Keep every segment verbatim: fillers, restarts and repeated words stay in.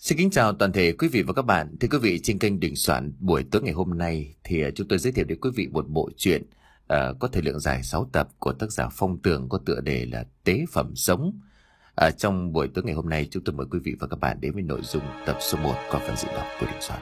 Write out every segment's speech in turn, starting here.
Xin kính chào toàn thể quý vị và các bạn. Thưa quý vị, trên kênh Đình Soạn buổi tối ngày hôm nay thì chúng tôi giới thiệu đến quý vị một bộ truyện uh, có thời lượng dài sáu tập của tác giả Phong Tường có tựa đề là Tế Phẩm Sống. Uh, trong buổi tối ngày hôm nay chúng tôi mời quý vị và các bạn đến với nội dung tập số một qua phần diễn đọc của Đình Soạn.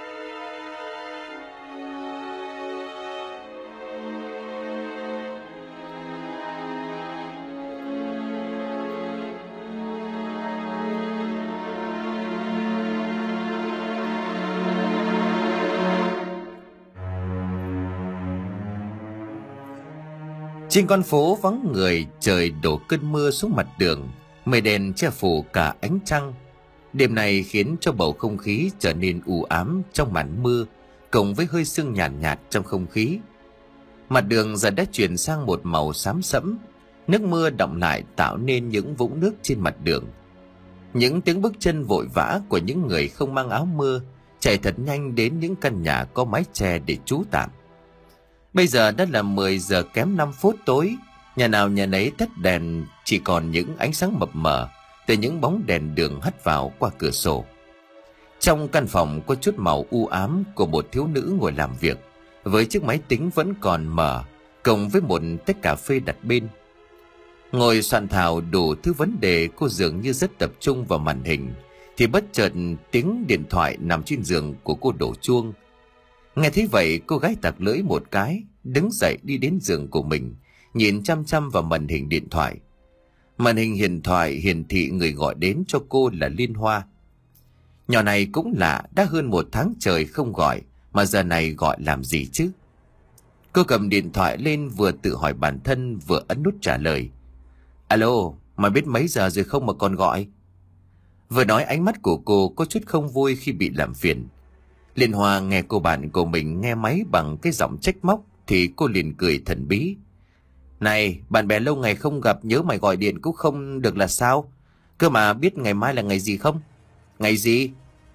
Trên con phố vắng người, trời đổ cơn mưa xuống mặt đường, mây đen che phủ cả ánh trăng. Đêm này khiến cho bầu không khí trở nên u ám trong màn mưa, cộng với hơi sương nhàn nhạt, nhạt trong không khí. Mặt đường giờ đã chuyển sang một màu xám sẫm, nước mưa đọng lại tạo nên những vũng nước trên mặt đường. Những tiếng bước chân vội vã của những người không mang áo mưa chạy thật nhanh đến những căn nhà có mái che để trú tạm. Bây giờ đã là mười giờ kém năm phút tối, nhà nào nhà nấy tắt đèn, chỉ còn những ánh sáng mập mờ từ những bóng đèn đường hắt vào qua cửa sổ. Trong căn phòng có chút màu u ám của một thiếu nữ ngồi làm việc, với chiếc máy tính vẫn còn mở, cộng với một tách cà phê đặt bên. Ngồi soạn thảo đủ thứ vấn đề, cô dường như rất tập trung vào màn hình, thì bất chợt tiếng điện thoại nằm trên giường của cô đổ chuông. Nghe thấy vậy, cô gái tặc lưỡi một cái, đứng dậy đi đến giường của mình, nhìn chăm chăm vào màn hình điện thoại. Màn hình điện thoại hiển thị người gọi đến cho cô là Liên Hoa. Nhỏ này cũng lạ, đã hơn một tháng trời không gọi, mà giờ này gọi làm gì chứ? Cô cầm điện thoại lên, vừa tự hỏi bản thân vừa ấn nút trả lời. Alo, mày biết mấy giờ rồi không mà còn gọi? Vừa nói ánh mắt của cô có chút không vui khi bị làm phiền. Liên Hoa nghe cô bạn của mình nghe máy bằng cái giọng trách móc thì cô liền cười thần bí. Này, bạn bè lâu ngày không gặp, nhớ mày gọi điện cũng không được là sao? Cơ mà biết ngày mai là ngày gì không? Ngày gì?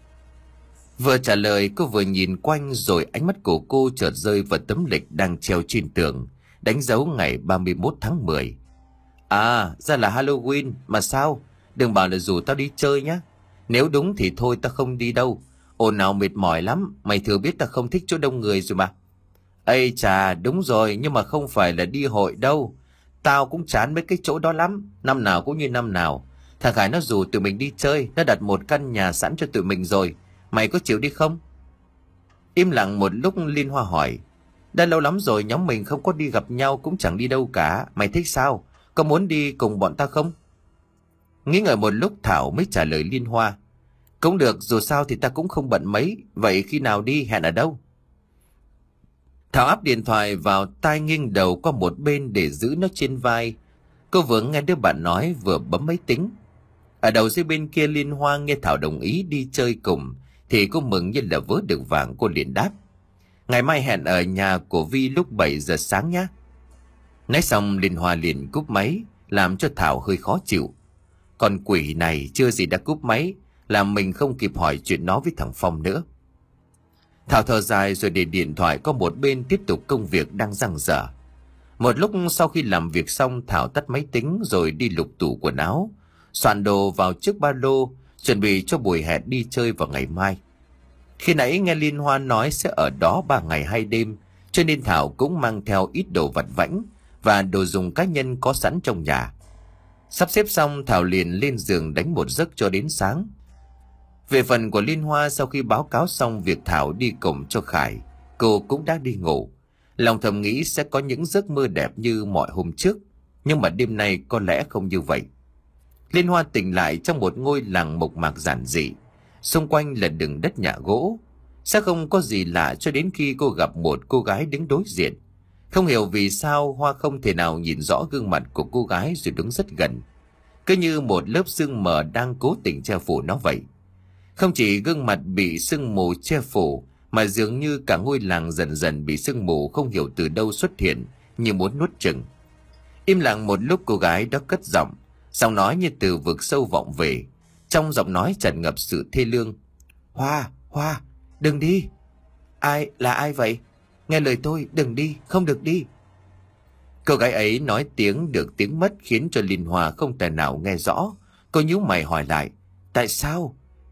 Vừa trả lời cô vừa nhìn quanh, rồi ánh mắt của cô chợt rơi vào tấm lịch đang treo trên tường, đánh dấu ngày ba mươi mốt tháng mười. À, ra là Halloween, mà sao? Đừng bảo là rủ tao đi chơi nhá. Nếu đúng thì thôi, tao không đi đâu. Ồn ào mệt mỏi lắm, mày thừa biết tao không thích chỗ đông người rồi mà. Ây chà, đúng rồi, nhưng mà không phải là đi hội đâu. Tao cũng chán mấy cái chỗ đó lắm, năm nào cũng như năm nào. Thằng Khải nó rủ tụi mình đi chơi, nó đặt một căn nhà sẵn cho tụi mình rồi. Mày có chịu đi không? Im lặng một lúc, Liên Hoa hỏi. Đã lâu lắm rồi nhóm mình không có đi gặp nhau, cũng chẳng đi đâu cả. Mày thích sao? Có muốn đi cùng bọn tao không? Nghĩ ngợi một lúc, Thảo mới trả lời Liên Hoa. Cũng được, dù sao thì ta cũng không bận mấy. Vậy khi nào đi, hẹn ở đâu? Thảo áp điện thoại vào tai, nghiêng đầu qua một bên để giữ nó trên vai. Cô vừa nghe đứa bạn nói vừa bấm máy tính. Ở đầu dưới bên kia, Liên Hoa nghe Thảo đồng ý đi chơi cùng thì cô mừng như là vớ được vàng. Cô liền đáp. Ngày mai hẹn ở nhà của Vi lúc bảy giờ sáng nhé. Nói xong, Liên Hoa liền cúp máy, làm cho Thảo hơi khó chịu. Còn quỷ này chưa gì đã cúp máy, làm mình không kịp hỏi chuyện nó với thằng Phong nữa. Thảo thở dài rồi để điện thoại qua một bên, tiếp tục công việc đang dang dở. Một lúc sau khi làm việc xong, Thảo tắt máy tính rồi đi lục tủ quần áo, soạn đồ vào chiếc ba lô, chuẩn bị cho buổi hẹn đi chơi vào ngày mai. Khi nãy nghe Liên Hoa nói sẽ ở đó ba ngày hai đêm, cho nên Thảo cũng mang theo ít đồ vặt vãnh và đồ dùng cá nhân có sẵn trong nhà. Sắp xếp xong, Thảo liền lên giường đánh một giấc cho đến sáng. Về phần của Liên Hoa, sau khi báo cáo xong việc Thảo đi cùng cho Khải, cô cũng đã đi ngủ. Lòng thầm nghĩ sẽ có những giấc mơ đẹp như mọi hôm trước, nhưng mà đêm nay có lẽ không như vậy. Liên Hoa tỉnh lại trong một ngôi làng mộc mạc giản dị, xung quanh là đường đất nhà gỗ. Sẽ không có gì lạ cho đến khi cô gặp một cô gái đứng đối diện. Không hiểu vì sao Hoa không thể nào nhìn rõ gương mặt của cô gái rồi đứng rất gần, cứ như một lớp sương mờ đang cố tình che phủ nó vậy. Không chỉ gương mặt bị sương mù che phủ, mà dường như cả ngôi làng dần dần bị sương mù không hiểu từ đâu xuất hiện, như muốn nuốt chửng. Im lặng một lúc, cô gái đó cất giọng, giọng nói như từ vực sâu vọng về. Trong giọng nói tràn ngập sự thê lương. Hoa, Hoa, đừng đi. Ai, là ai vậy? Nghe lời tôi, đừng đi, không được đi. Cô gái ấy nói tiếng được tiếng mất khiến cho Liên Hoa không thể nào nghe rõ. Cô nhíu mày hỏi lại. Tại sao?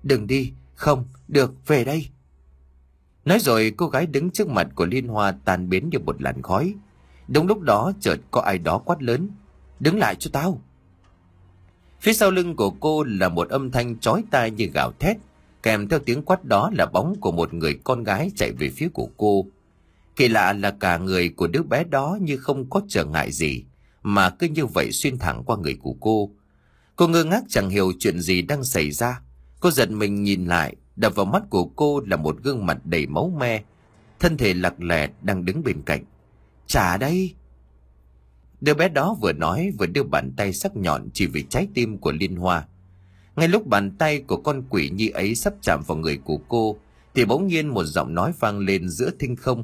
đừng đi, không, được, về đây. Nói rồi cô gái đứng trước mặt của Liên Hoa tan biến như một làn khói. Đúng lúc đó chợt có ai đó quát lớn, đứng lại cho tao. Phía sau lưng của cô là một âm thanh chói tai như gào thét, kèm theo tiếng quát đó là bóng của một người con gái chạy về phía của cô. Kỳ lạ là cả người của đứa bé đó như không có trở ngại gì, mà cứ như vậy xuyên thẳng qua người của cô. Cô ngơ ngác chẳng hiểu chuyện gì đang xảy ra. Cô giật mình nhìn lại, đập vào mắt của cô là một gương mặt đầy máu me, thân thể lặc lè đang đứng bên cạnh. Trả đây! Đứa bé đó vừa nói vừa đưa bàn tay sắc nhọn chỉ về trái tim của Liên Hoa. Ngay lúc bàn tay của con quỷ nhi ấy sắp chạm vào người của cô, thì bỗng nhiên một giọng nói vang lên giữa thinh không.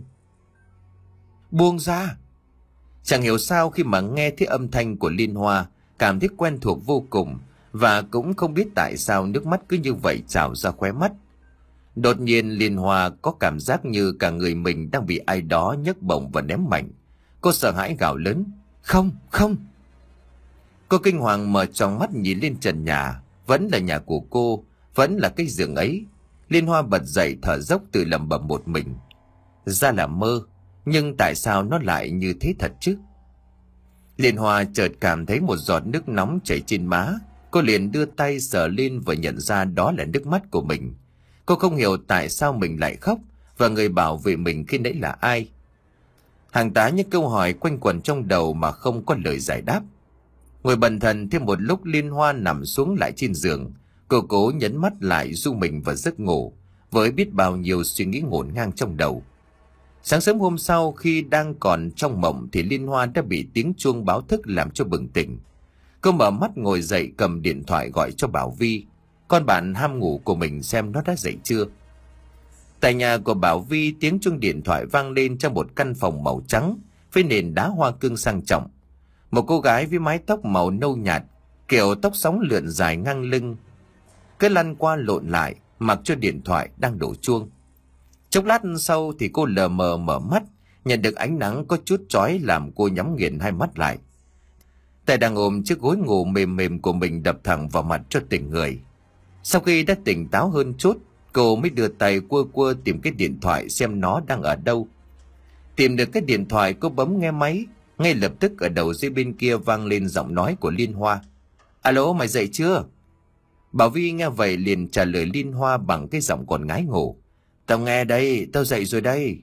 Buông ra! Chẳng hiểu sao khi mà nghe thấy âm thanh của Liên Hoa, cảm thấy quen thuộc vô cùng, và cũng không biết tại sao nước mắt cứ như vậy trào ra khóe mắt. Đột nhiên Liên Hoa có cảm giác như cả người mình đang bị ai đó nhấc bổng và ném mạnh. Cô sợ hãi gào lớn, không, không! Cô kinh hoàng mở tròn mắt nhìn lên trần nhà, vẫn là nhà của cô, vẫn là cái giường ấy. Liên Hoa bật dậy thở dốc tự lẩm bẩm một mình. Ra là mơ, nhưng tại sao nó lại như thế thật chứ? Liên Hoa chợt cảm thấy một giọt nước nóng chảy trên má. Cô liền đưa tay sờ lên và nhận ra đó là nước mắt của mình. Cô không hiểu tại sao mình lại khóc, và người bảo vệ mình khi nãy là ai. Hàng tá những câu hỏi quanh quẩn trong đầu mà không có lời giải đáp. Ngồi bần thần thêm một lúc, Liên Hoa nằm xuống lại trên giường. Cô cố nhấn mắt lại du mình vào giấc ngủ, với biết bao nhiêu suy nghĩ ngổn ngang trong đầu. Sáng sớm hôm sau, khi đang còn trong mộng thì Liên Hoa đã bị tiếng chuông báo thức làm cho bừng tỉnh. Cô mở mắt ngồi dậy, cầm điện thoại gọi cho Bảo Vi, con bạn ham ngủ của mình, xem nó đã dậy chưa. Tại nhà của Bảo Vi, tiếng chuông điện thoại vang lên trong một căn phòng màu trắng với nền đá hoa cương sang trọng. Một cô gái với mái tóc màu nâu nhạt, kiểu tóc sóng lượn dài ngang lưng, cứ lăn qua lộn lại mặc cho điện thoại đang đổ chuông. Chốc lát sau thì cô lờ mờ mở mắt, nhận được ánh nắng có chút chói làm cô nhắm nghiền hai mắt lại. Tay đang ôm chiếc gối ngủ mềm mềm của mình đập thẳng vào mặt cho tỉnh người. Sau khi đã tỉnh táo hơn chút, cô mới đưa tay quơ quơ tìm cái điện thoại xem nó đang ở đâu. Tìm được cái điện thoại, cô bấm nghe máy. Ngay lập tức ở đầu dây bên kia vang lên giọng nói của Liên Hoa. Alo, mày dậy chưa? Bảo Vi nghe vậy liền trả lời Liên Hoa bằng cái giọng còn ngái ngủ. Tao nghe đây, tao dậy rồi đây.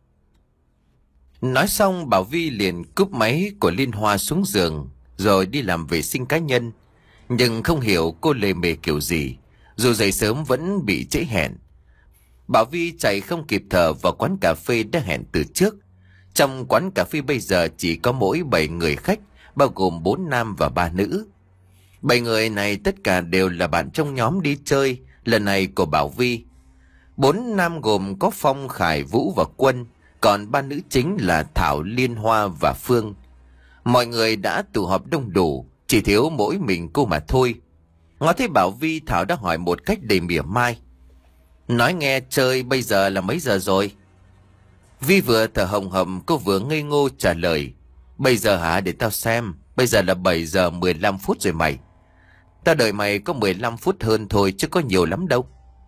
Nói xong Bảo Vi liền cúp máy của Liên Hoa xuống giường, rồi đi làm vệ sinh cá nhân. Nhưng không hiểu cô lề mề kiểu gì, dù dậy sớm vẫn bị trễ hẹn. Bảo Vi chạy không kịp thở vào quán cà phê đã hẹn từ trước. Trong quán cà phê bây giờ chỉ có mỗi bảy người khách, bao gồm bốn nam và ba nữ. Bảy người này tất cả đều là bạn trong nhóm đi chơi lần này của Bảo Vi. Bốn nam gồm có Phong, Khải, Vũ và Quân, còn ba nữ chính là Thảo, Liên Hoa và Phương. Mọi người đã tụ họp đông đủ, chỉ thiếu mỗi mình cô mà thôi. Ngó thấy Bảo Vi, Thảo đã hỏi một cách đầy mỉa mai. Nói nghe chơi bây giờ là mấy giờ rồi? Vi vừa thở hồng hầm, cô vừa ngây ngô trả lời. Bây giờ hả? Để tao xem. Bây giờ là bảy giờ mười lăm phút rồi mày. Tao đợi mày có mười lăm phút hơn thôi chứ có nhiều lắm đâu.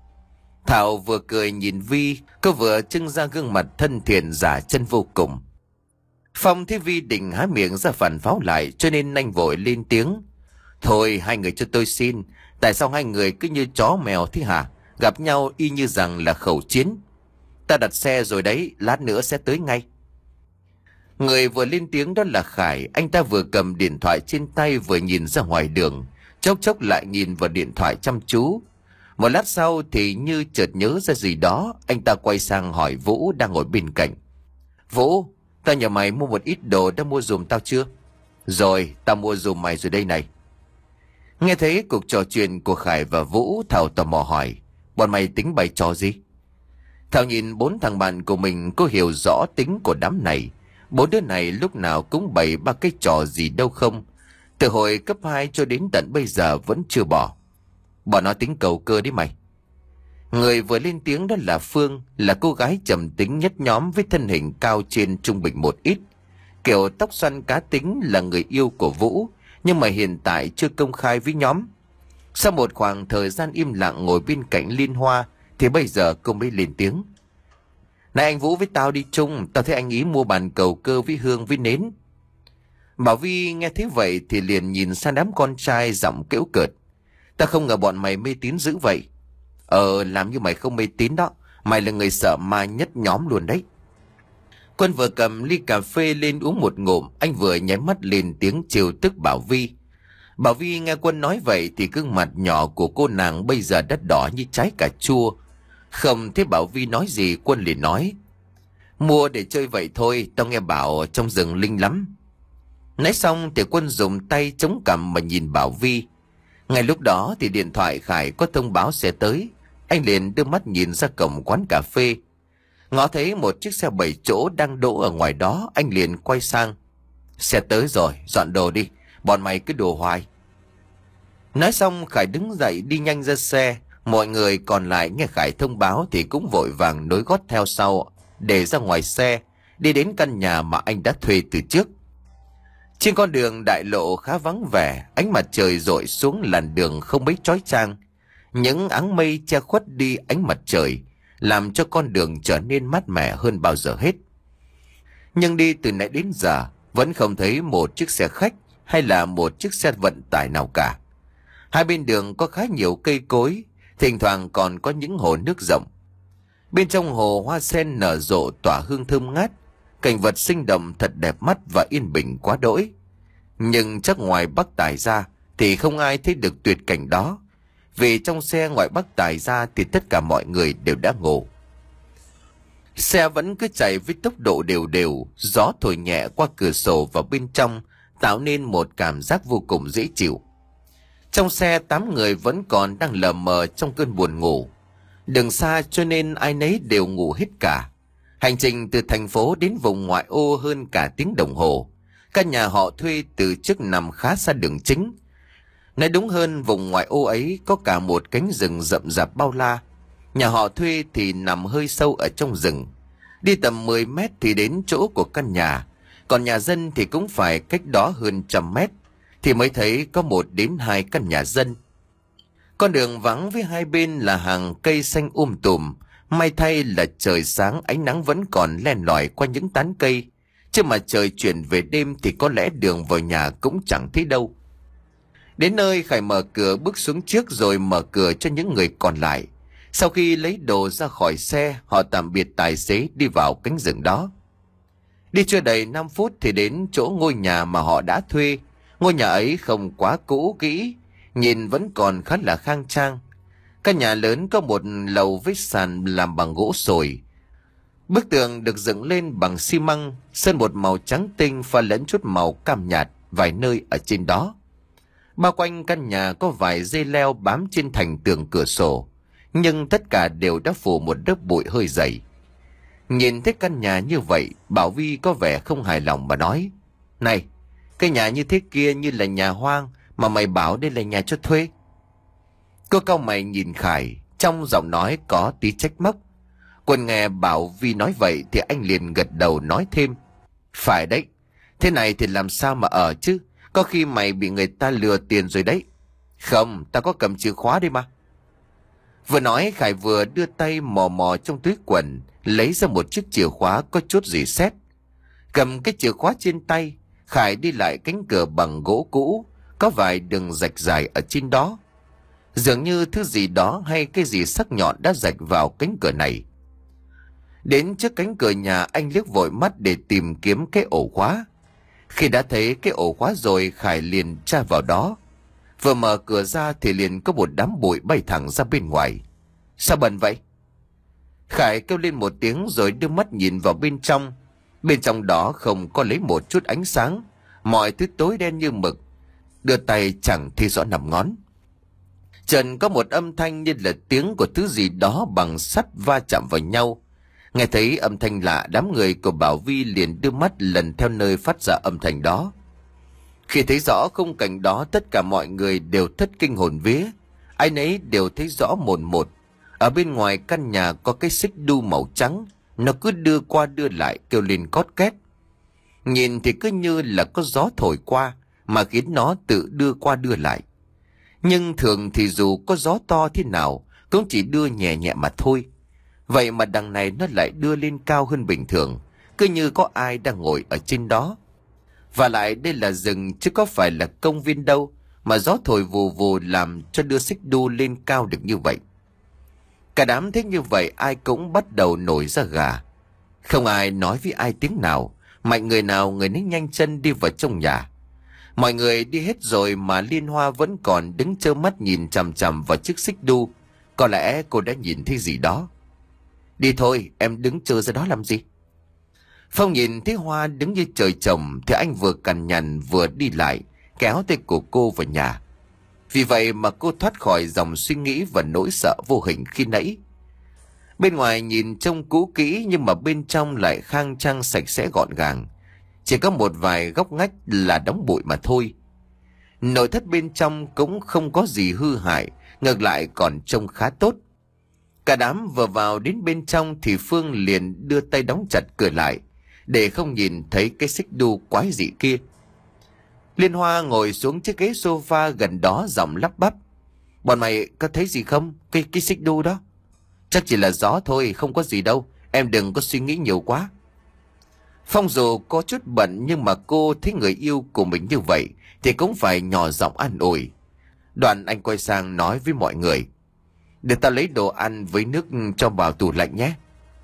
Thảo vừa cười nhìn Vi, cô vừa trưng ra gương mặt thân thiện giả chân vô cùng. Phong thấy Vi định há miệng ra phản pháo lại, cho nên nhanh vội lên tiếng. Thôi hai người cho tôi xin, tại sao hai người cứ như chó mèo thế hả? Gặp nhau y như rằng là khẩu chiến. Ta đặt xe rồi đấy, lát nữa sẽ tới ngay. Người vừa lên tiếng đó là Khải. Anh ta vừa cầm điện thoại trên tay vừa nhìn ra ngoài đường, chốc chốc lại nhìn vào điện thoại chăm chú. Một lát sau thì như chợt nhớ ra gì đó, anh ta quay sang hỏi Vũ đang ngồi bên cạnh. Vũ, tao nhờ mày mua một ít đồ, đã mua giùm tao chưa? Rồi, tao mua giùm mày rồi đây này. Nghe thấy cuộc trò chuyện của Khải và Vũ, Thảo tò mò hỏi, bọn mày tính bày trò gì? Thảo nhìn bốn thằng bạn của mình, cô hiểu rõ tính của đám này. Bốn đứa này lúc nào cũng bày ba cái trò gì đâu không. Từ hồi cấp hai cho đến tận bây giờ vẫn chưa bỏ. Bọn nó tính cầu cơ đấy mày. Người vừa lên tiếng đó là Phương, là cô gái trầm tính nhất nhóm với thân hình cao trên trung bình một ít. Kiểu tóc xoăn cá tính, là người yêu của Vũ, nhưng mà hiện tại chưa công khai với nhóm. Sau một khoảng thời gian im lặng ngồi bên cạnh Liên Hoa thì bây giờ cô mới lên tiếng. Này anh Vũ với tao đi chung, tao thấy anh ý mua bàn cầu cơ với hương với nến. Bảo Vi nghe thế vậy thì liền nhìn sang đám con trai giọng kễu cợt. Ta không ngờ bọn mày mê tín dữ vậy. Ờ làm như mày không mê tín đó. Mày là người sợ ma nhất nhóm luôn đấy. Quân vừa cầm ly cà phê lên uống một ngụm, anh vừa nháy mắt lên tiếng trêu tức Bảo Vi. Bảo Vi nghe Quân nói vậy thì gương mặt nhỏ của cô nàng bây giờ đã đỏ như trái cà chua. Không thấy Bảo Vi nói gì, Quân liền nói. Mua để chơi vậy thôi, tao nghe bảo trong rừng linh lắm. Nói xong thì Quân dùng tay chống cằm mà nhìn Bảo Vi. Ngay lúc đó thì điện thoại Khải có thông báo xe tới. Anh liền đưa mắt nhìn ra cổng quán cà phê. Ngó thấy một chiếc xe bảy chỗ đang đỗ ở ngoài đó, anh liền quay sang. Xe tới rồi, dọn đồ đi, bọn mày cứ đùa hoài. Nói xong Khải đứng dậy đi nhanh ra xe. Mọi người còn lại nghe Khải thông báo thì cũng vội vàng nối gót theo sau, để ra ngoài xe, đi đến căn nhà mà anh đã thuê từ trước. Trên con đường đại lộ khá vắng vẻ, ánh mặt trời rọi xuống làn đường không mấy chói chang. Những áng mây che khuất đi ánh mặt trời, làm cho con đường trở nên mát mẻ hơn bao giờ hết. Nhưng đi từ nãy đến giờ, vẫn không thấy một chiếc xe khách hay là một chiếc xe vận tải nào cả. Hai bên đường có khá nhiều cây cối, thỉnh thoảng còn có những hồ nước rộng. Bên trong hồ hoa sen nở rộ tỏa hương thơm ngát, cảnh vật sinh động thật đẹp mắt và yên bình quá đỗi. Nhưng chắc ngoài bác Tài ra thì không ai thấy được tuyệt cảnh đó, vì trong xe ngoài bác Tài ra thì tất cả mọi người đều đã ngủ. Xe vẫn cứ chạy với tốc độ đều đều, gió thổi nhẹ qua cửa sổ vào bên trong, tạo nên một cảm giác vô cùng dễ chịu. Trong xe tám người vẫn còn đang lờ mờ trong cơn buồn ngủ. Đường xa cho nên ai nấy đều ngủ hết cả. Hành trình từ thành phố đến vùng ngoại ô hơn cả tiếng đồng hồ. Căn nhà họ thuê từ trước nằm khá xa đường chính. Nói đúng hơn, vùng ngoại ô ấy có cả một cánh rừng rậm rạp bao la. Nhà họ thuê thì nằm hơi sâu ở trong rừng. Đi tầm mười mét thì đến chỗ của căn nhà. Còn nhà dân thì cũng phải cách đó hơn trăm mét thì mới thấy có một đến hai căn nhà dân. Con đường vắng với hai bên là hàng cây xanh um tùm. May thay là trời sáng, ánh nắng vẫn còn len lỏi qua những tán cây. Chứ mà trời chuyển về đêm thì có lẽ đường vào nhà cũng chẳng thấy đâu. Đến nơi Khải mở cửa bước xuống trước rồi mở cửa cho những người còn lại. Sau khi lấy đồ ra khỏi xe, họ tạm biệt tài xế đi vào cánh rừng đó. Đi chưa đầy năm phút thì đến chỗ ngôi nhà mà họ đã thuê. Ngôi nhà ấy không quá cũ kỹ, nhìn vẫn còn khá là khang trang. Căn nhà lớn có một lầu với sàn làm bằng gỗ sồi. Bức tường được dựng lên bằng xi măng, sơn một màu trắng tinh pha lẫn chút màu cam nhạt vài nơi ở trên đó. Bao quanh căn nhà có vài dây leo bám trên thành tường cửa sổ, nhưng tất cả đều đã phủ một lớp bụi hơi dày. Nhìn thấy căn nhà như vậy, Bảo Vi có vẻ không hài lòng mà nói. Này, cái nhà như thế kia như là nhà hoang, mà mày bảo đây là nhà cho thuê. Cô cau mày nhìn Khải, trong giọng nói có tí trách móc. Quân nghe Bảo Vi nói vậy thì anh liền gật đầu nói thêm. Phải đấy, thế này thì làm sao mà ở chứ, có khi mày bị người ta lừa tiền rồi đấy. Không, tao có cầm chìa khóa đi mà. Vừa nói Khải vừa đưa tay mò mò trong túi quần, lấy ra một chiếc chìa khóa có chút rỉ sét. Cầm cái chìa khóa trên tay, Khải đi lại cánh cửa bằng gỗ cũ, có vài đường rạch dài ở trên đó. Dường như thứ gì đó hay cái gì sắc nhọn đã rạch vào cánh cửa này. Đến trước cánh cửa nhà, anh liếc vội mắt để tìm kiếm cái ổ khóa. Khi đã thấy cái ổ khóa rồi, Khải liền tra vào đó. Vừa mở cửa ra thì liền có một đám bụi bay thẳng ra bên ngoài. Sao bẩn vậy? Khải kêu lên một tiếng rồi đưa mắt nhìn vào bên trong. Bên trong đó không có lấy một chút ánh sáng, mọi thứ tối đen như mực, đưa tay chẳng thấy rõ nằm ngón. Trần có một âm thanh như là tiếng của thứ gì đó bằng sắt va chạm vào nhau. Nghe thấy âm thanh lạ, đám người của Bảo Vi liền đưa mắt lần theo nơi phát ra âm thanh đó. Khi thấy rõ khung cảnh đó, tất cả mọi người đều thất kinh hồn vía. Ai nấy đều thấy rõ mồn một. Ở bên ngoài căn nhà có cái xích đu màu trắng, nó cứ đưa qua đưa lại kêu lên cót két. Nhìn thì cứ như là có gió thổi qua mà khiến nó tự đưa qua đưa lại. Nhưng thường thì dù có gió to thế nào cũng chỉ đưa nhẹ nhẹ mà thôi. Vậy mà đằng này nó lại đưa lên cao hơn bình thường, cứ như có ai đang ngồi ở trên đó. Và lại đây là rừng chứ có phải là công viên đâu, mà gió thổi vù vù làm cho đưa xích đu lên cao được như vậy. Cả đám thấy như vậy ai cũng bắt đầu nổi da gà. Không ai nói với ai tiếng nào, mạnh người nào người nấy nhanh chân đi vào trong nhà. Mọi người đi hết rồi mà Liên Hoa vẫn còn đứng trơ mắt nhìn chằm chằm vào chiếc xích đu. Có lẽ cô đã nhìn thấy gì đó. Đi thôi, em đứng chờ ra đó làm gì? Phong nhìn thấy Hoa đứng như trời trồng thì anh vừa cằn nhằn vừa đi lại, kéo tay của cô vào nhà. Vì vậy mà cô thoát khỏi dòng suy nghĩ và nỗi sợ vô hình khi nãy. Bên ngoài nhìn trông cũ kỹ nhưng mà bên trong lại khang trang sạch sẽ gọn gàng. Chỉ có một vài góc ngách là đống bụi mà thôi. Nội thất bên trong cũng không có gì hư hại, ngược lại còn trông khá tốt. Cả đám vừa vào đến bên trong thì Phương liền đưa tay đóng chặt cửa lại, để không nhìn thấy cái xích đu quái dị kia. Liên Hoa ngồi xuống chiếc ghế sofa gần đó giọng lắp bắp. Bọn mày có thấy gì không? Cái, cái xích đu đó. Chắc chỉ là gió thôi, không có gì đâu. Em đừng có suy nghĩ nhiều quá. Phong dù có chút bận nhưng mà cô thấy người yêu của mình như vậy thì cũng phải nhỏ giọng an ủi. Đoạn anh quay sang nói với mọi người. Để tao lấy đồ ăn với nước cho vào tủ lạnh nhé.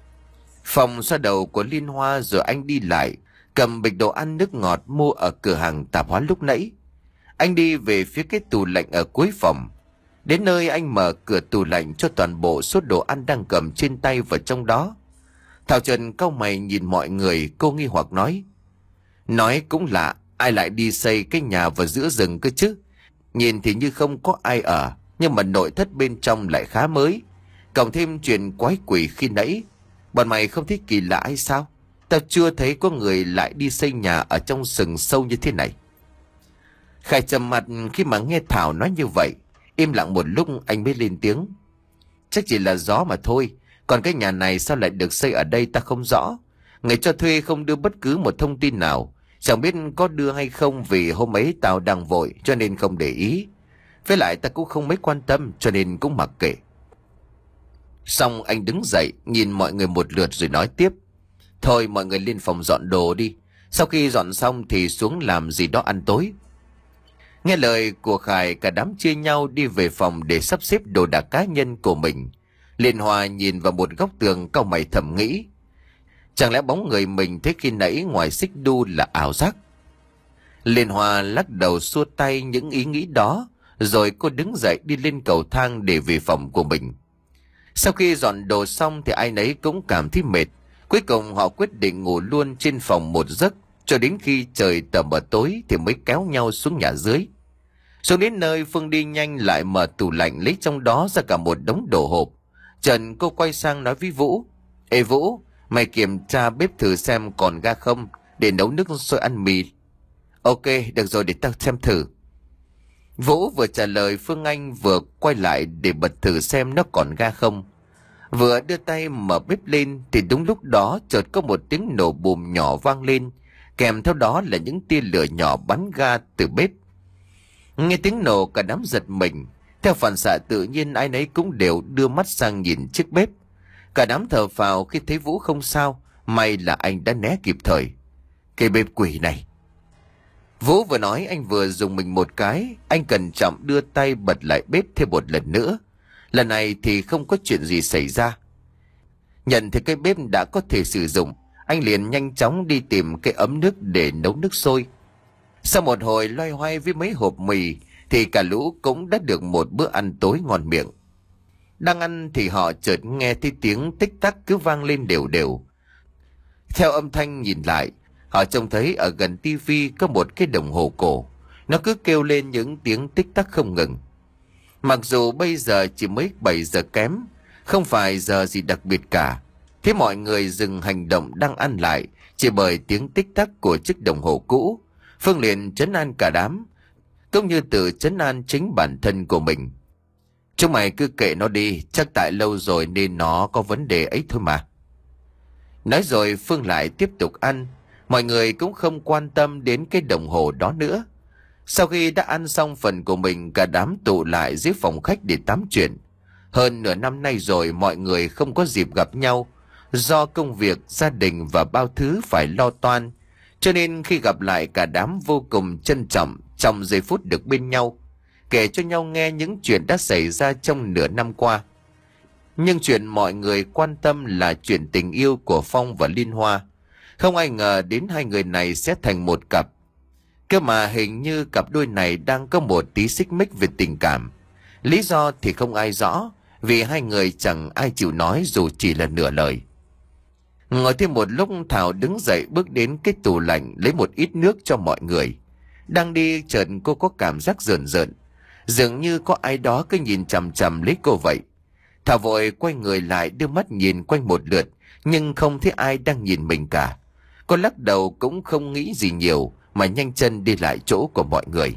Phong xoa đầu của Liên Hoa rồi anh đi lại, cầm bịch đồ ăn nước ngọt mua ở cửa hàng tạp hóa lúc nãy. Anh đi về phía cái tủ lạnh ở cuối phòng. Đến nơi anh mở cửa tủ lạnh cho toàn bộ số đồ ăn đang cầm trên tay vào trong đó. Thảo Trần cau mày nhìn mọi người, cô nghi hoặc nói. Nói cũng lạ, ai lại đi xây cái nhà vào giữa rừng cơ chứ? Nhìn thì như không có ai ở, nhưng mà nội thất bên trong lại khá mới. Cộng thêm chuyện quái quỷ khi nãy. Bọn mày không thấy kỳ lạ hay sao? Tao chưa thấy có người lại đi xây nhà ở trong rừng sâu như thế này. Khải trầm mặt khi mà nghe Thảo nói như vậy. Im lặng một lúc anh mới lên tiếng. Chắc chỉ là gió mà thôi. Còn cái nhà này sao lại được xây ở đây ta không rõ. Người cho thuê không đưa bất cứ một thông tin nào. Chẳng biết có đưa hay không vì hôm ấy tao đang vội cho nên không để ý. Với lại ta cũng không mấy quan tâm cho nên cũng mặc kệ. Xong anh đứng dậy nhìn mọi người một lượt rồi nói tiếp. Thôi mọi người lên phòng dọn đồ đi. Sau khi dọn xong thì xuống làm gì đó ăn tối. Nghe lời của Khải, cả đám chia nhau đi về phòng để sắp xếp đồ đạc cá nhân của mình. Liên Hoa nhìn vào một góc tường cau mày thầm nghĩ. Chẳng lẽ bóng người mình thấy khi nãy ngoài xích đu là ảo giác? Liên Hoa lắc đầu xua tay những ý nghĩ đó, rồi cô đứng dậy đi lên cầu thang để về phòng của mình. Sau khi dọn đồ xong thì ai nấy cũng cảm thấy mệt. Cuối cùng họ quyết định ngủ luôn trên phòng một giấc, cho đến khi trời tờ mờ tối thì mới kéo nhau xuống nhà dưới. Xuống đến nơi, Phương đi nhanh lại mở tủ lạnh lấy trong đó ra cả một đống đồ hộp. Trần cô quay sang nói với Vũ. Ê Vũ, mày kiểm tra bếp thử xem còn ga không để nấu nước sôi ăn mì. Ok, được rồi, để tao xem thử. Vũ vừa trả lời, Phương Anh vừa quay lại để bật thử xem nó còn ga không. Vừa đưa tay mở bếp lên thì đúng lúc đó chợt có một tiếng nổ bùm nhỏ vang lên, kèm theo đó là những tia lửa nhỏ bắn ra từ bếp. Nghe tiếng nổ cả đám giật mình. Theo phản xạ tự nhiên ai nấy cũng đều đưa mắt sang nhìn chiếc bếp. Cả đám thở phào khi thấy Vũ không sao, may là anh đã né kịp thời. Cái bếp quỷ này. Vũ vừa nói anh vừa dùng mình một cái. Anh cẩn trọng đưa tay bật lại bếp thêm một lần nữa. Lần này thì không có chuyện gì xảy ra. Nhận thấy cái bếp đã có thể sử dụng, anh liền nhanh chóng đi tìm cái ấm nước để nấu nước sôi. Sau một hồi loay hoay với mấy hộp mì thì cả lũ cũng đã được một bữa ăn tối ngon miệng. Đang ăn thì họ chợt nghe thấy tiếng tích tắc cứ vang lên đều đều. Theo âm thanh nhìn lại, họ trông thấy ở gần tivi có một cái đồng hồ cổ. Nó cứ kêu lên những tiếng tích tắc không ngừng. Mặc dù bây giờ chỉ mới bảy giờ kém, không phải giờ gì đặc biệt cả. Thế mọi người dừng hành động đang ăn lại chỉ bởi tiếng tích tắc của chiếc đồng hồ cũ. Phương liền trấn an cả đám, cũng như tự trấn an chính bản thân của mình. Chúng mày cứ kệ nó đi, chắc tại lâu rồi nên nó có vấn đề ấy thôi mà. Nói rồi Phương lại tiếp tục ăn. Mọi người cũng không quan tâm đến cái đồng hồ đó nữa. Sau khi đã ăn xong phần của mình, cả đám tụ lại dưới phòng khách để tám chuyện. Hơn nửa năm nay rồi mọi người không có dịp gặp nhau, do công việc, gia đình và bao thứ phải lo toan. Cho nên khi gặp lại, cả đám vô cùng trân trọng trong giây phút được bên nhau, kể cho nhau nghe những chuyện đã xảy ra trong nửa năm qua. Nhưng chuyện mọi người quan tâm là chuyện tình yêu của Phong và Liên Hoa. Không ai ngờ đến hai người này sẽ thành một cặp. Cơ mà hình như cặp đôi này đang có một tí xích mích về tình cảm. Lý do thì không ai rõ, vì hai người chẳng ai chịu nói dù chỉ là nửa lời. Ngồi thêm một lúc, Thảo đứng dậy bước đến cái tủ lạnh lấy một ít nước cho mọi người. Đang đi chợt cô có cảm giác rợn rợn, dường như có ai đó cứ nhìn chằm chằm lấy cô vậy. Thảo vội quay người lại, đưa mắt nhìn quanh một lượt, nhưng không thấy ai đang nhìn mình cả. Cô lắc đầu cũng không nghĩ gì nhiều, mà nhanh chân đi lại chỗ của mọi người.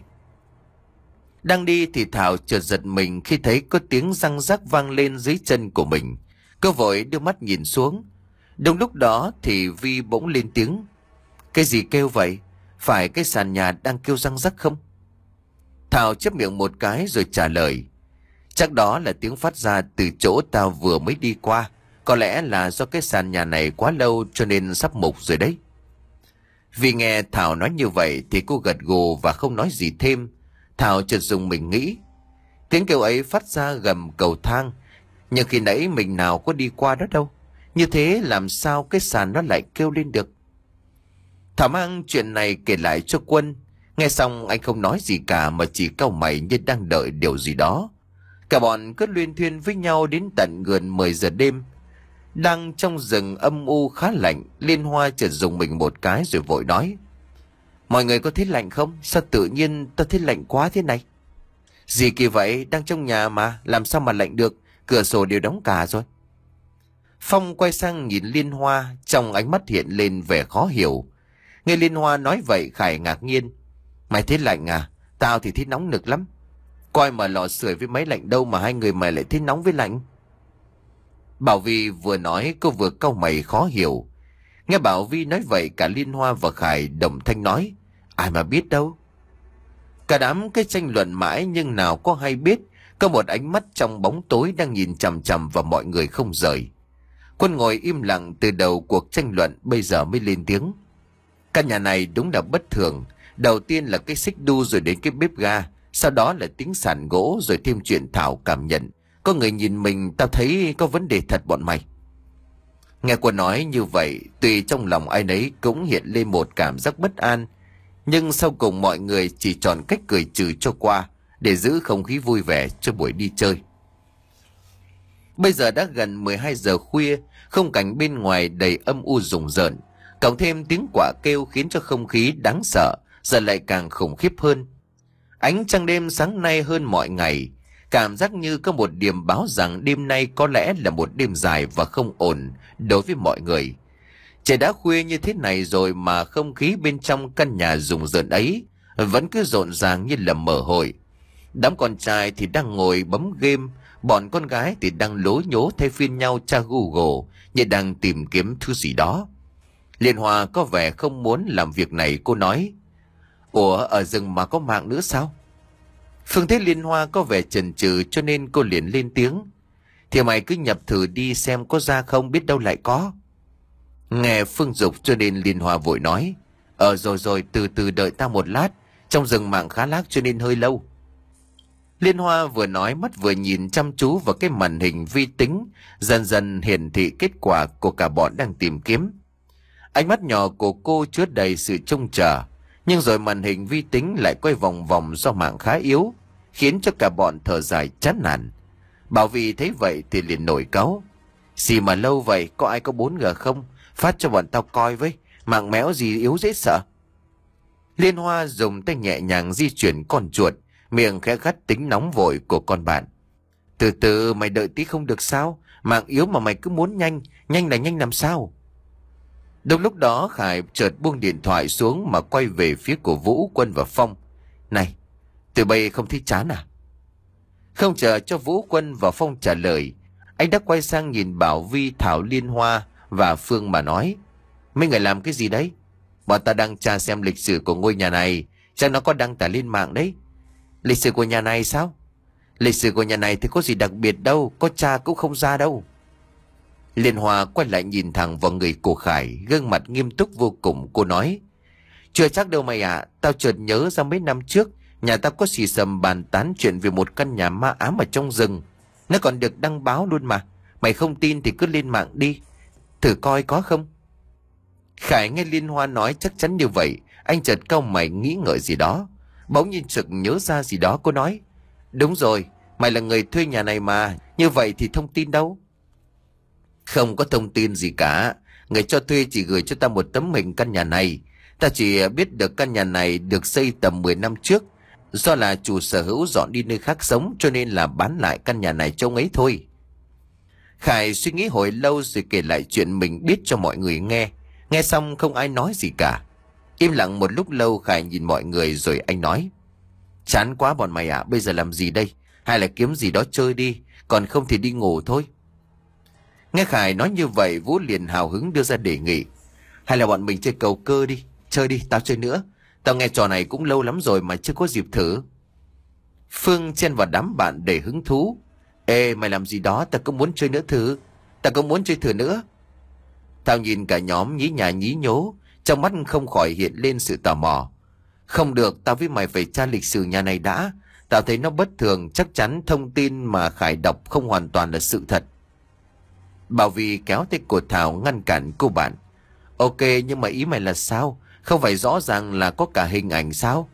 Đang đi thì Thảo chợt giật mình khi thấy có tiếng răng rắc vang lên dưới chân của mình. Cô vội đưa mắt nhìn xuống. Đúng lúc đó thì Vi bỗng lên tiếng. Cái gì kêu vậy? Phải cái sàn nhà đang kêu răng rắc không? Thảo chép miệng một cái rồi trả lời. Chắc đó là tiếng phát ra từ chỗ tao vừa mới đi qua. Có lẽ là do cái sàn nhà này quá lâu cho nên sắp mục rồi đấy. Vì nghe Thảo nói như vậy thì cô gật gù và không nói gì thêm. Thảo chợt dùng mình nghĩ. Tiếng kêu ấy phát ra gầm cầu thang, nhưng khi nãy mình nào có đi qua đó đâu. Như thế làm sao cái sàn nó lại kêu lên được? Thảo mang chuyện này kể lại cho Quân. Nghe xong anh không nói gì cả, mà chỉ cau mày như đang đợi điều gì đó. Cả bọn cứ luyên thuyên với nhau đến tận gần mười giờ đêm. Đang trong rừng âm u khá lạnh, Liên Hoa chợt dùng mình một cái rồi vội nói. Mọi người có thấy lạnh không? Sao tự nhiên ta thấy lạnh quá thế này? Gì kỳ vậy? Đang trong nhà mà, làm sao mà lạnh được? Cửa sổ đều đóng cả rồi. Phong quay sang nhìn Liên Hoa, trong ánh mắt hiện lên vẻ khó hiểu. Nghe Liên Hoa nói vậy, Khải ngạc nhiên. Mày thấy lạnh à? Tao thì thấy nóng nực lắm. Coi mà lò sưởi với máy lạnh đâu mà hai người mày lại thấy nóng với lạnh. Bảo Vi vừa nói, cô vừa cau mày khó hiểu. Nghe Bảo Vi nói vậy, cả Liên Hoa và Khải đồng thanh nói. Ai mà biết đâu. Cả đám cái tranh luận mãi nhưng nào có hay biết, có một ánh mắt trong bóng tối đang nhìn chằm chằm vào mọi người không rời. Quân ngồi im lặng từ đầu cuộc tranh luận, bây giờ mới lên tiếng. Căn nhà này đúng là bất thường. Đầu tiên là cái xích đu, rồi đến cái bếp ga, sau đó là tiếng sàn gỗ, rồi thêm chuyện Thảo cảm nhận có người nhìn mình. Tao thấy có vấn đề thật bọn mày. Nghe Quân nói như vậy, tuy trong lòng ai nấy cũng hiện lên một cảm giác bất an, nhưng sau cùng mọi người chỉ chọn cách cười trừ cho qua, để giữ không khí vui vẻ cho buổi đi chơi. Bây giờ đã gần mười hai giờ khuya, khung cảnh bên ngoài đầy âm u rùng rợn, cộng thêm tiếng quạ kêu khiến cho không khí đáng sợ giờ lại càng khủng khiếp hơn. Ánh trăng đêm sáng nay hơn mọi ngày, cảm giác như có một điềm báo rằng đêm nay có lẽ là một đêm dài và không ổn đối với mọi người. Trời đã khuya như thế này rồi mà không khí bên trong căn nhà rùng rợn ấy vẫn cứ rộn ràng như là mở hội. Đám con trai thì đang ngồi bấm game, bọn con gái thì đang lố nhố thay phiên nhau tra Google như đang tìm kiếm thứ gì đó. Liên Hoa có vẻ không muốn làm việc này, cô nói. Ủa, ở rừng mà có mạng nữa sao? Phương thấy Liên Hoa có vẻ chần chừ cho nên cô liền lên tiếng. Thì mày cứ nhập thử đi xem có ra không, biết đâu lại có. Nghe Phương dục cho nên Liên Hoa vội nói. Ờ rồi rồi, từ từ đợi tao một lát, trong rừng mạng khá lác cho nên hơi lâu. Liên Hoa vừa nói, mắt vừa nhìn chăm chú vào cái màn hình vi tính, dần dần hiển thị kết quả của cả bọn đang tìm kiếm. Ánh mắt nhỏ của cô chứa đầy sự trông chờ, nhưng rồi màn hình vi tính lại quay vòng vòng do mạng khá yếu, khiến cho cả bọn thở dài chán nản. Bảo Vị thấy vậy thì liền nổi cáu. Gì mà lâu vậy, có ai có bốn G không? Phát cho bọn tao coi với, mạng méo gì yếu dễ sợ. Liên Hoa dùng tay nhẹ nhàng di chuyển con chuột, miệng khẽ gắt tính nóng vội của con bạn. Từ từ, mày đợi tí không được sao? Mạng yếu mà mày cứ muốn nhanh, nhanh là nhanh làm sao? Đúng lúc đó Khải chợt buông điện thoại xuống mà quay về phía của Vũ, Quân và Phong. Này, tụi bay không thấy chán à? Không chờ cho Vũ, Quân và Phong trả lời, anh đã quay sang nhìn Bảo Vi, Thảo, Liên Hoa và Phương mà nói. Mấy người làm cái gì đấy? Bọn ta đang tra xem lịch sử của ngôi nhà này, Chắc nó có đăng tải lên mạng đấy. Lịch sử của nhà này sao? Lịch sử của nhà này thì có gì đặc biệt đâu, có cha cũng không ra đâu. Liên Hoa quay lại nhìn thẳng vào người của Khải, gương mặt nghiêm túc vô cùng. Cô nói: chưa chắc đâu mày ạ, à, tao chợt nhớ ra mấy năm trước nhà tao có xì xầm bàn tán chuyện về một căn nhà ma ám ở trong rừng. Nó còn được đăng báo luôn mà. Mày không tin thì cứ lên mạng đi, thử coi có không. Khải nghe Liên Hoa nói chắc chắn như vậy, anh chợt cau mày nghĩ ngợi gì đó. Bỗng nhiên sực nhớ ra gì đó, cô nói: đúng rồi, mày là người thuê nhà này mà, như vậy thì thông tin đâu? Không có thông tin gì cả. Người cho thuê chỉ gửi cho ta một tấm hình căn nhà này. Ta chỉ biết được căn nhà này được xây tầm mười năm trước. Do là chủ sở hữu dọn đi nơi khác sống, cho nên là bán lại căn nhà này cho ông ấy thôi. Khải suy nghĩ hồi lâu rồi kể lại chuyện mình biết cho mọi người nghe. Nghe xong không ai nói gì cả. Im lặng một lúc lâu, Khải nhìn mọi người rồi anh nói: chán quá bọn mày ạ, à, bây giờ làm gì đây? Hay là kiếm gì đó chơi đi, còn không thì đi ngủ thôi. Nghe Khải nói như vậy, Vũ liền hào hứng đưa ra đề nghị: hay là bọn mình chơi cầu cơ đi. Chơi đi, tao chơi nữa. Tao nghe trò này cũng lâu lắm rồi mà chưa có dịp thử. Phương chen vào đám bạn để hứng thú: ê, mày làm gì đó, tao cũng muốn chơi nữa thử. Tao cũng muốn chơi thử nữa. Tao nhìn cả nhóm nhí nhà nhí nhố, trong mắt không khỏi hiện lên sự tò mò. Không được, tao với mày phải tra lịch sử nhà này đã. Tao thấy nó bất thường, chắc chắn thông tin mà Khải đọc không hoàn toàn là sự thật. Bảo Vy kéo tay của Thảo ngăn cản cô bạn: ok, nhưng mà ý mày là sao? Không phải rõ ràng là có cả hình ảnh sao?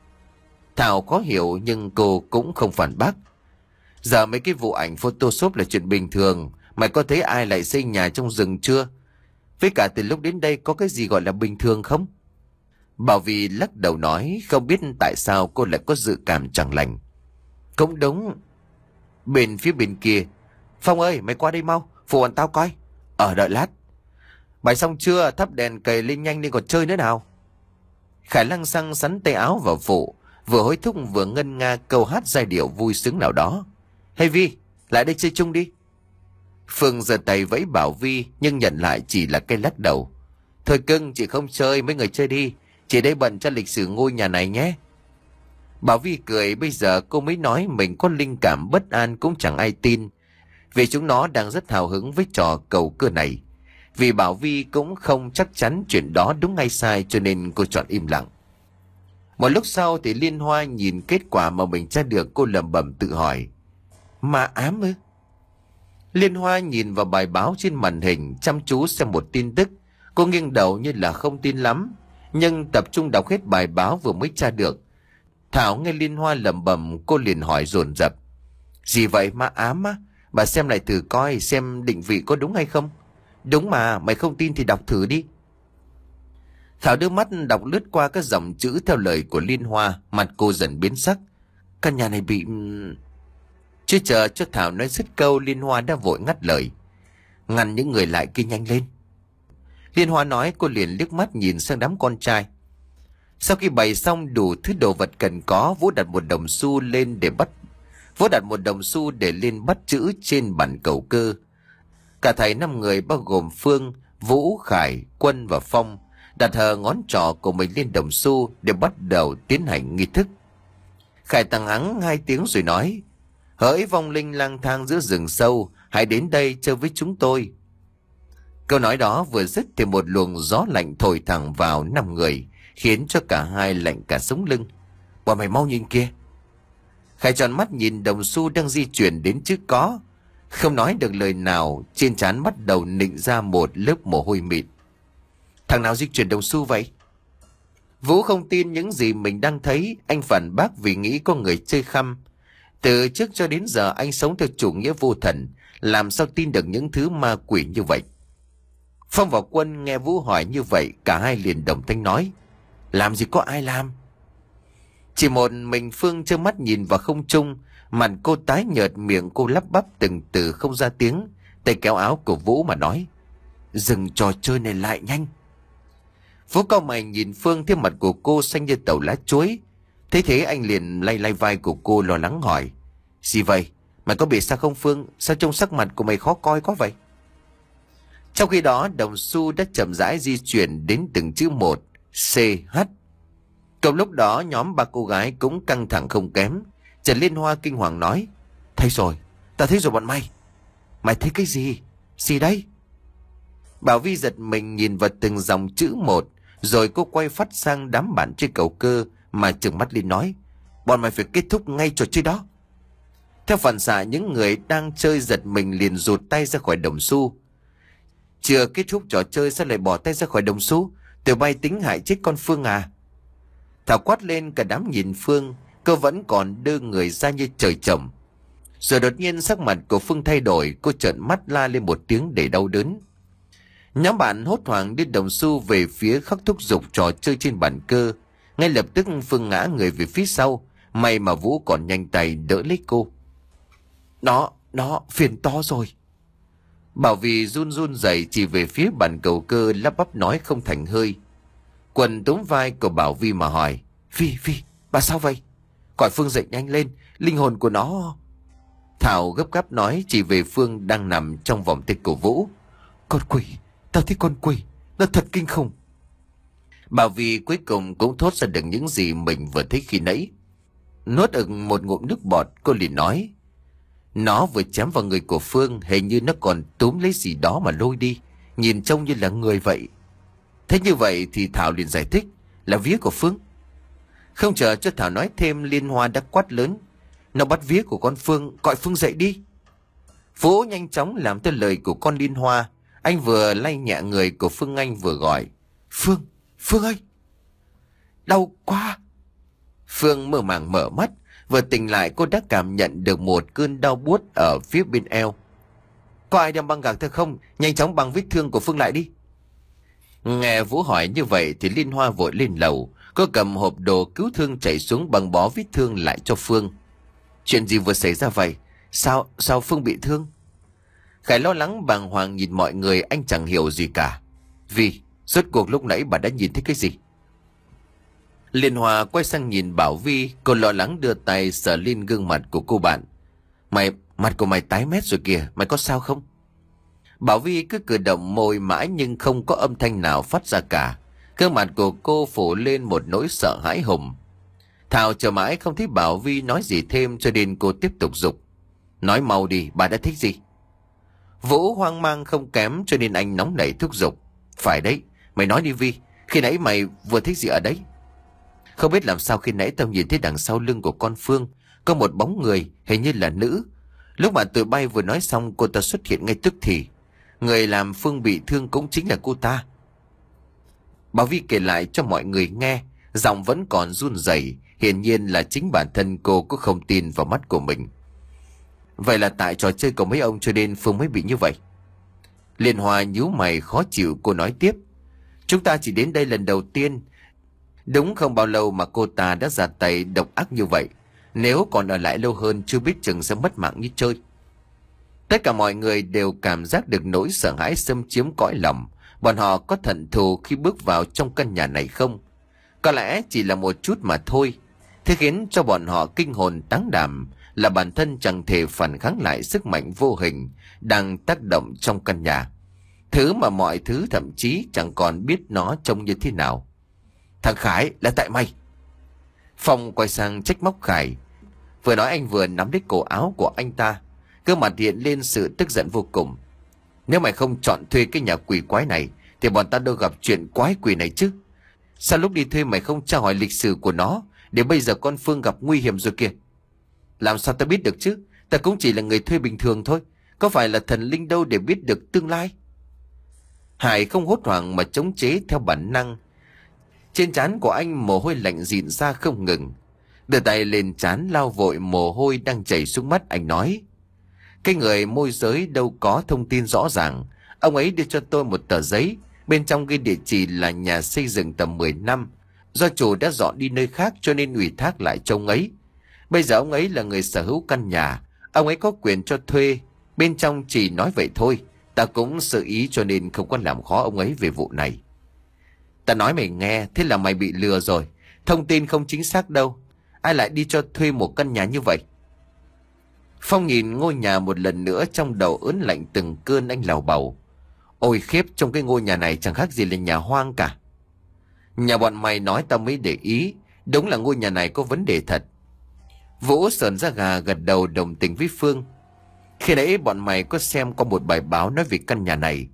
Thảo khó hiểu nhưng cô cũng không phản bác. Giờ mấy cái vụ ảnh photoshop là chuyện bình thường. Mày có thấy ai lại xây nhà trong rừng chưa? Với cả từ lúc đến đây có cái gì gọi là bình thường không? Bảo Vy lắc đầu nói, không biết tại sao cô lại có dự cảm chẳng lành. Cũng đúng. Bên phía bên kia: Phong ơi, mày qua đây mau, phụ bọn tao coi. Ở đợi lát. Mày xong chưa? Thắp đèn cầy lên nhanh đi còn chơi nữa nào. Khải lăng xăng sắn tay áo vào phụ, vừa hối thúc vừa ngân nga câu hát giai điệu vui sướng nào đó. Hey Vi, lại đây chơi chung đi. Phương giơ tay vẫy bảo Vi, nhưng nhận lại chỉ là cái lắc đầu. Thôi cưng, chị không chơi, mấy người chơi đi. Chị đây bận cho lịch sử ngôi nhà này nhé. Bảo Vi cười, bây giờ cô mới nói mình có linh cảm bất an cũng chẳng ai tin, vì chúng nó đang rất hào hứng với trò cầu cơ này. Vì Bảo Vi cũng không chắc chắn chuyện đó đúng hay sai, cho nên cô chọn im lặng. Một lúc sau thì Liên Hoa nhìn kết quả mà mình tra được, cô lẩm bẩm tự hỏi: ma ám ư? Liên Hoa nhìn vào bài báo trên màn hình, chăm chú xem một tin tức. Cô nghiêng đầu như là không tin lắm, nhưng tập trung đọc hết bài báo vừa mới tra được. Thảo nghe Liên Hoa lẩm bẩm, cô liền hỏi dồn dập: gì vậy, ma ám á? Bà xem lại thử coi xem định vị có đúng hay không. Đúng mà, mày không tin thì đọc thử đi. Thảo đưa mắt đọc lướt qua các dòng chữ theo lời của Liên Hoa, mặt cô dần biến sắc. Căn nhà này bị... Chưa chờ cho Thảo nói dứt câu, Liên Hoa đã vội ngắt lời: ngăn những người lại kia nhanh lên. Liên Hoa nói, cô liền liếc mắt nhìn sang đám con trai. Sau khi bày xong đủ thứ đồ vật cần có, Vũ đặt một đồng xu lên để bắt Vũ đặt một đồng xu để lên bắt chữ trên bản cầu cơ. Cả thầy năm người bao gồm Phương, Vũ, Khải, Quân và Phong đặt hờ ngón trỏ của mình lên đồng xu để bắt đầu tiến hành nghi thức. Khải tăng hắng hai tiếng rồi nói: hỡi vong linh lang thang giữa rừng sâu, hãy đến đây chơi với chúng tôi. Câu nói đó vừa dứt thì một luồng gió lạnh thổi thẳng vào năm người, khiến cho cả hai lạnh cả sống lưng. Bọn mày mau nhìn kia. Khải tròn mắt nhìn đồng xu đang di chuyển đến chữ có. Không nói được lời nào, trên trán bắt đầu nịnh ra một lớp mồ hôi mịn. Thằng nào di chuyển đồng xu vậy? Vũ không tin những gì mình đang thấy. Anh phản bác vì nghĩ có người chơi khăm. Từ trước cho đến giờ anh sống theo chủ nghĩa vô thần, làm sao tin được những thứ ma quỷ như vậy? Phong và Quân nghe Vũ hỏi như vậy, cả hai liền đồng thanh nói: làm gì có ai làm. Chỉ một mình Phương trơ mắt nhìn vào không trung, mặt cô tái nhợt, miệng cô lắp bắp từng từ không ra tiếng, tay kéo áo của Vũ mà nói: dừng trò chơi này lại nhanh. Vũ cau mày nhìn Phương, thấy mặt của cô xanh như tàu lá chuối. Thế thế anh liền lay lay vai của cô, lo lắng hỏi: gì vậy? Mày có bị sao không Phương? Sao trông sắc mặt của mày khó coi quá vậy? Trong khi đó đồng xu đã chậm rãi di chuyển đến từng chữ một: C H. Cùng lúc đó nhóm ba cô gái cũng căng thẳng không kém. Trần Liên Hoa kinh hoàng nói: Thấy rồi, ta thấy rồi bọn mày. Mày thấy cái gì? Gì đấy? Bảo Vi giật mình nhìn vào từng dòng chữ một, rồi cô quay phát sang đám bạn trên cầu Cơ mà trừng mắt lên nói: Bọn mày phải kết thúc ngay trò chơi đó. Theo phản xạ, những người đang chơi giật mình liền rụt tay ra khỏi đồng xu. Chưa kết thúc trò chơi sao lại bỏ tay ra khỏi đồng xu? Tụi bay tính hại chết con Phương à? Thảo quát lên, cả đám nhìn Phương. Cô vẫn còn đưa người ra như trời trồng. Rồi đột nhiên sắc mặt của Phương thay đổi. Cô trợn mắt la lên một tiếng để đau đớn. Nhóm bạn hốt hoảng đi đồng xu về phía khắc thúc giục trò chơi trên bàn Cơ. Ngay lập tức Phương ngã người về phía sau. May mà Vũ còn nhanh tay đỡ lấy cô. Nó, nó, phiền to rồi. Bảo Vi run run rẩy chỉ về phía bàn cầu Cơ, lắp bắp nói không thành hơi. Quần túm vai của Bảo Vi mà hỏi: Vi, Vi, bà sao vậy? Gọi Phương dậy nhanh lên, linh hồn của nó... Thảo gấp gáp nói chỉ về Phương đang nằm trong vòng tay của Vũ. Con quỷ, tao thấy con quỷ, nó thật kinh khủng. Bảo Vi cuối cùng cũng thốt ra được những gì mình vừa thấy khi nãy. Nuốt ực một ngụm nước bọt, cô liền nói: Nó vừa chém vào người của Phương, hình như nó còn túm lấy gì đó mà lôi đi, nhìn trông như là người vậy. Thế như vậy thì Thảo liền giải thích: Là vía của Phương. Không chờ cho Thảo nói thêm, Liên Hoa đã quát lớn: Nó bắt vía của con Phương, gọi Phương dậy đi. Vũ nhanh chóng làm theo lời của con Liên Hoa. Anh vừa lay nhẹ người của Phương Anh vừa gọi: Phương, Phương ơi! Đau quá! Phương mơ màng mở mắt. Vừa tỉnh lại cô đã cảm nhận được một cơn đau buốt ở phía bên eo. Có ai đem băng gạc theo không? Nhanh chóng băng vết thương của Phương lại đi. Nghe Vũ hỏi như vậy thì Liên Hoa vội lên lầu. Cô cầm hộp đồ cứu thương chạy xuống băng bó vết thương lại cho Phương. Chuyện gì vừa xảy ra vậy? Sao, sao Phương bị thương? Khải lo lắng bàng hoàng nhìn mọi người, anh chẳng hiểu gì cả. Vì, rốt cuộc lúc nãy bà đã nhìn thấy cái gì? Liên Hoa quay sang nhìn Bảo Vi, cô lo lắng đưa tay sờ lên gương mặt của cô bạn. Mày, mặt của mày tái mét rồi kìa, mày có sao không? Bảo Vi cứ cử động môi mãi nhưng không có âm thanh nào phát ra cả. Gương mặt của cô phủ lên một nỗi sợ hãi hùng. Thảo chờ mãi không thấy Bảo Vi nói gì thêm cho nên cô tiếp tục giục: Nói mau đi, bà đã thích gì? Vũ hoang mang không kém cho nên anh nóng nảy thúc giục: Phải đấy, mày nói đi Vi, khi nãy mày vừa thích gì ở đấy? Không biết làm sao khi nãy tao nhìn thấy đằng sau lưng của con Phương có một bóng người, hình như là nữ. Lúc mà tụi bay vừa nói xong, cô ta xuất hiện ngay tức thì. Người làm Phương bị thương cũng chính là cô ta. Bảo Vi kể lại cho mọi người nghe, giọng vẫn còn run rẩy, hiển nhiên là chính bản thân cô cũng không tin vào mắt của mình. Vậy là tại trò chơi của mấy ông cho nên Phương mới bị như vậy? Liên Hoa nhíu mày khó chịu, cô nói tiếp: Chúng ta chỉ đến đây lần đầu tiên. Đúng không bao lâu mà cô ta đã ra tay độc ác như vậy. Nếu còn ở lại lâu hơn chưa biết chừng sẽ mất mạng như chơi. Tất cả mọi người đều cảm giác được nỗi sợ hãi xâm chiếm cõi lòng. Bọn họ có thận thù khi bước vào trong căn nhà này không? Có lẽ chỉ là một chút mà thôi. Thế khiến cho bọn họ kinh hồn táng đảm là bản thân chẳng thể phản kháng lại sức mạnh vô hình đang tác động trong căn nhà. Thứ mà mọi thứ thậm chí chẳng còn biết nó trông như thế nào. Thằng Khải, là tại mày! Phong quay sang trách móc Khải. Vừa nói anh vừa nắm lấy cổ áo của anh ta. Gương mặt hiện lên sự tức giận vô cùng. Nếu mày không chọn thuê cái nhà quỷ quái này thì bọn ta đâu gặp chuyện quái quỷ này chứ. Sao lúc đi thuê mày không tra hỏi lịch sử của nó, để bây giờ con Phương gặp nguy hiểm rồi kìa? Làm sao ta biết được chứ? Ta cũng chỉ là người thuê bình thường thôi, có phải là thần linh đâu để biết được tương lai. Hải không hốt hoảng mà chống chế theo bản năng. Trên trán của anh mồ hôi lạnh rịn ra không ngừng. Đưa tay lên trán lau vội mồ hôi đang chảy xuống mắt, anh nói: Cái người môi giới đâu có thông tin rõ ràng. Ông ấy đưa cho tôi một tờ giấy, bên trong ghi địa chỉ là nhà xây dựng tầm mười năm. Do chủ đã dọn đi nơi khác cho nên ủy thác lại cho ông ấy. Bây giờ ông ấy là người sở hữu căn nhà, ông ấy có quyền cho thuê. Bên trong chỉ nói vậy thôi. Ta cũng sự ý cho nên không có làm khó ông ấy về vụ này. Ta nói mày nghe, thế là mày bị lừa rồi. Thông tin không chính xác đâu. Ai lại đi cho thuê một căn nhà như vậy? Phong nhìn ngôi nhà một lần nữa, trong đầu ớn lạnh từng cơn, anh lào bầu: Ôi khiếp, trong cái ngôi nhà này chẳng khác gì là nhà hoang cả. Nhà bọn mày nói tao mới để ý. Đúng là ngôi nhà này có vấn đề thật. Vũ sờn ra gà gật đầu đồng tình với Phương. Khi nãy bọn mày có xem có một bài báo nói về căn nhà này.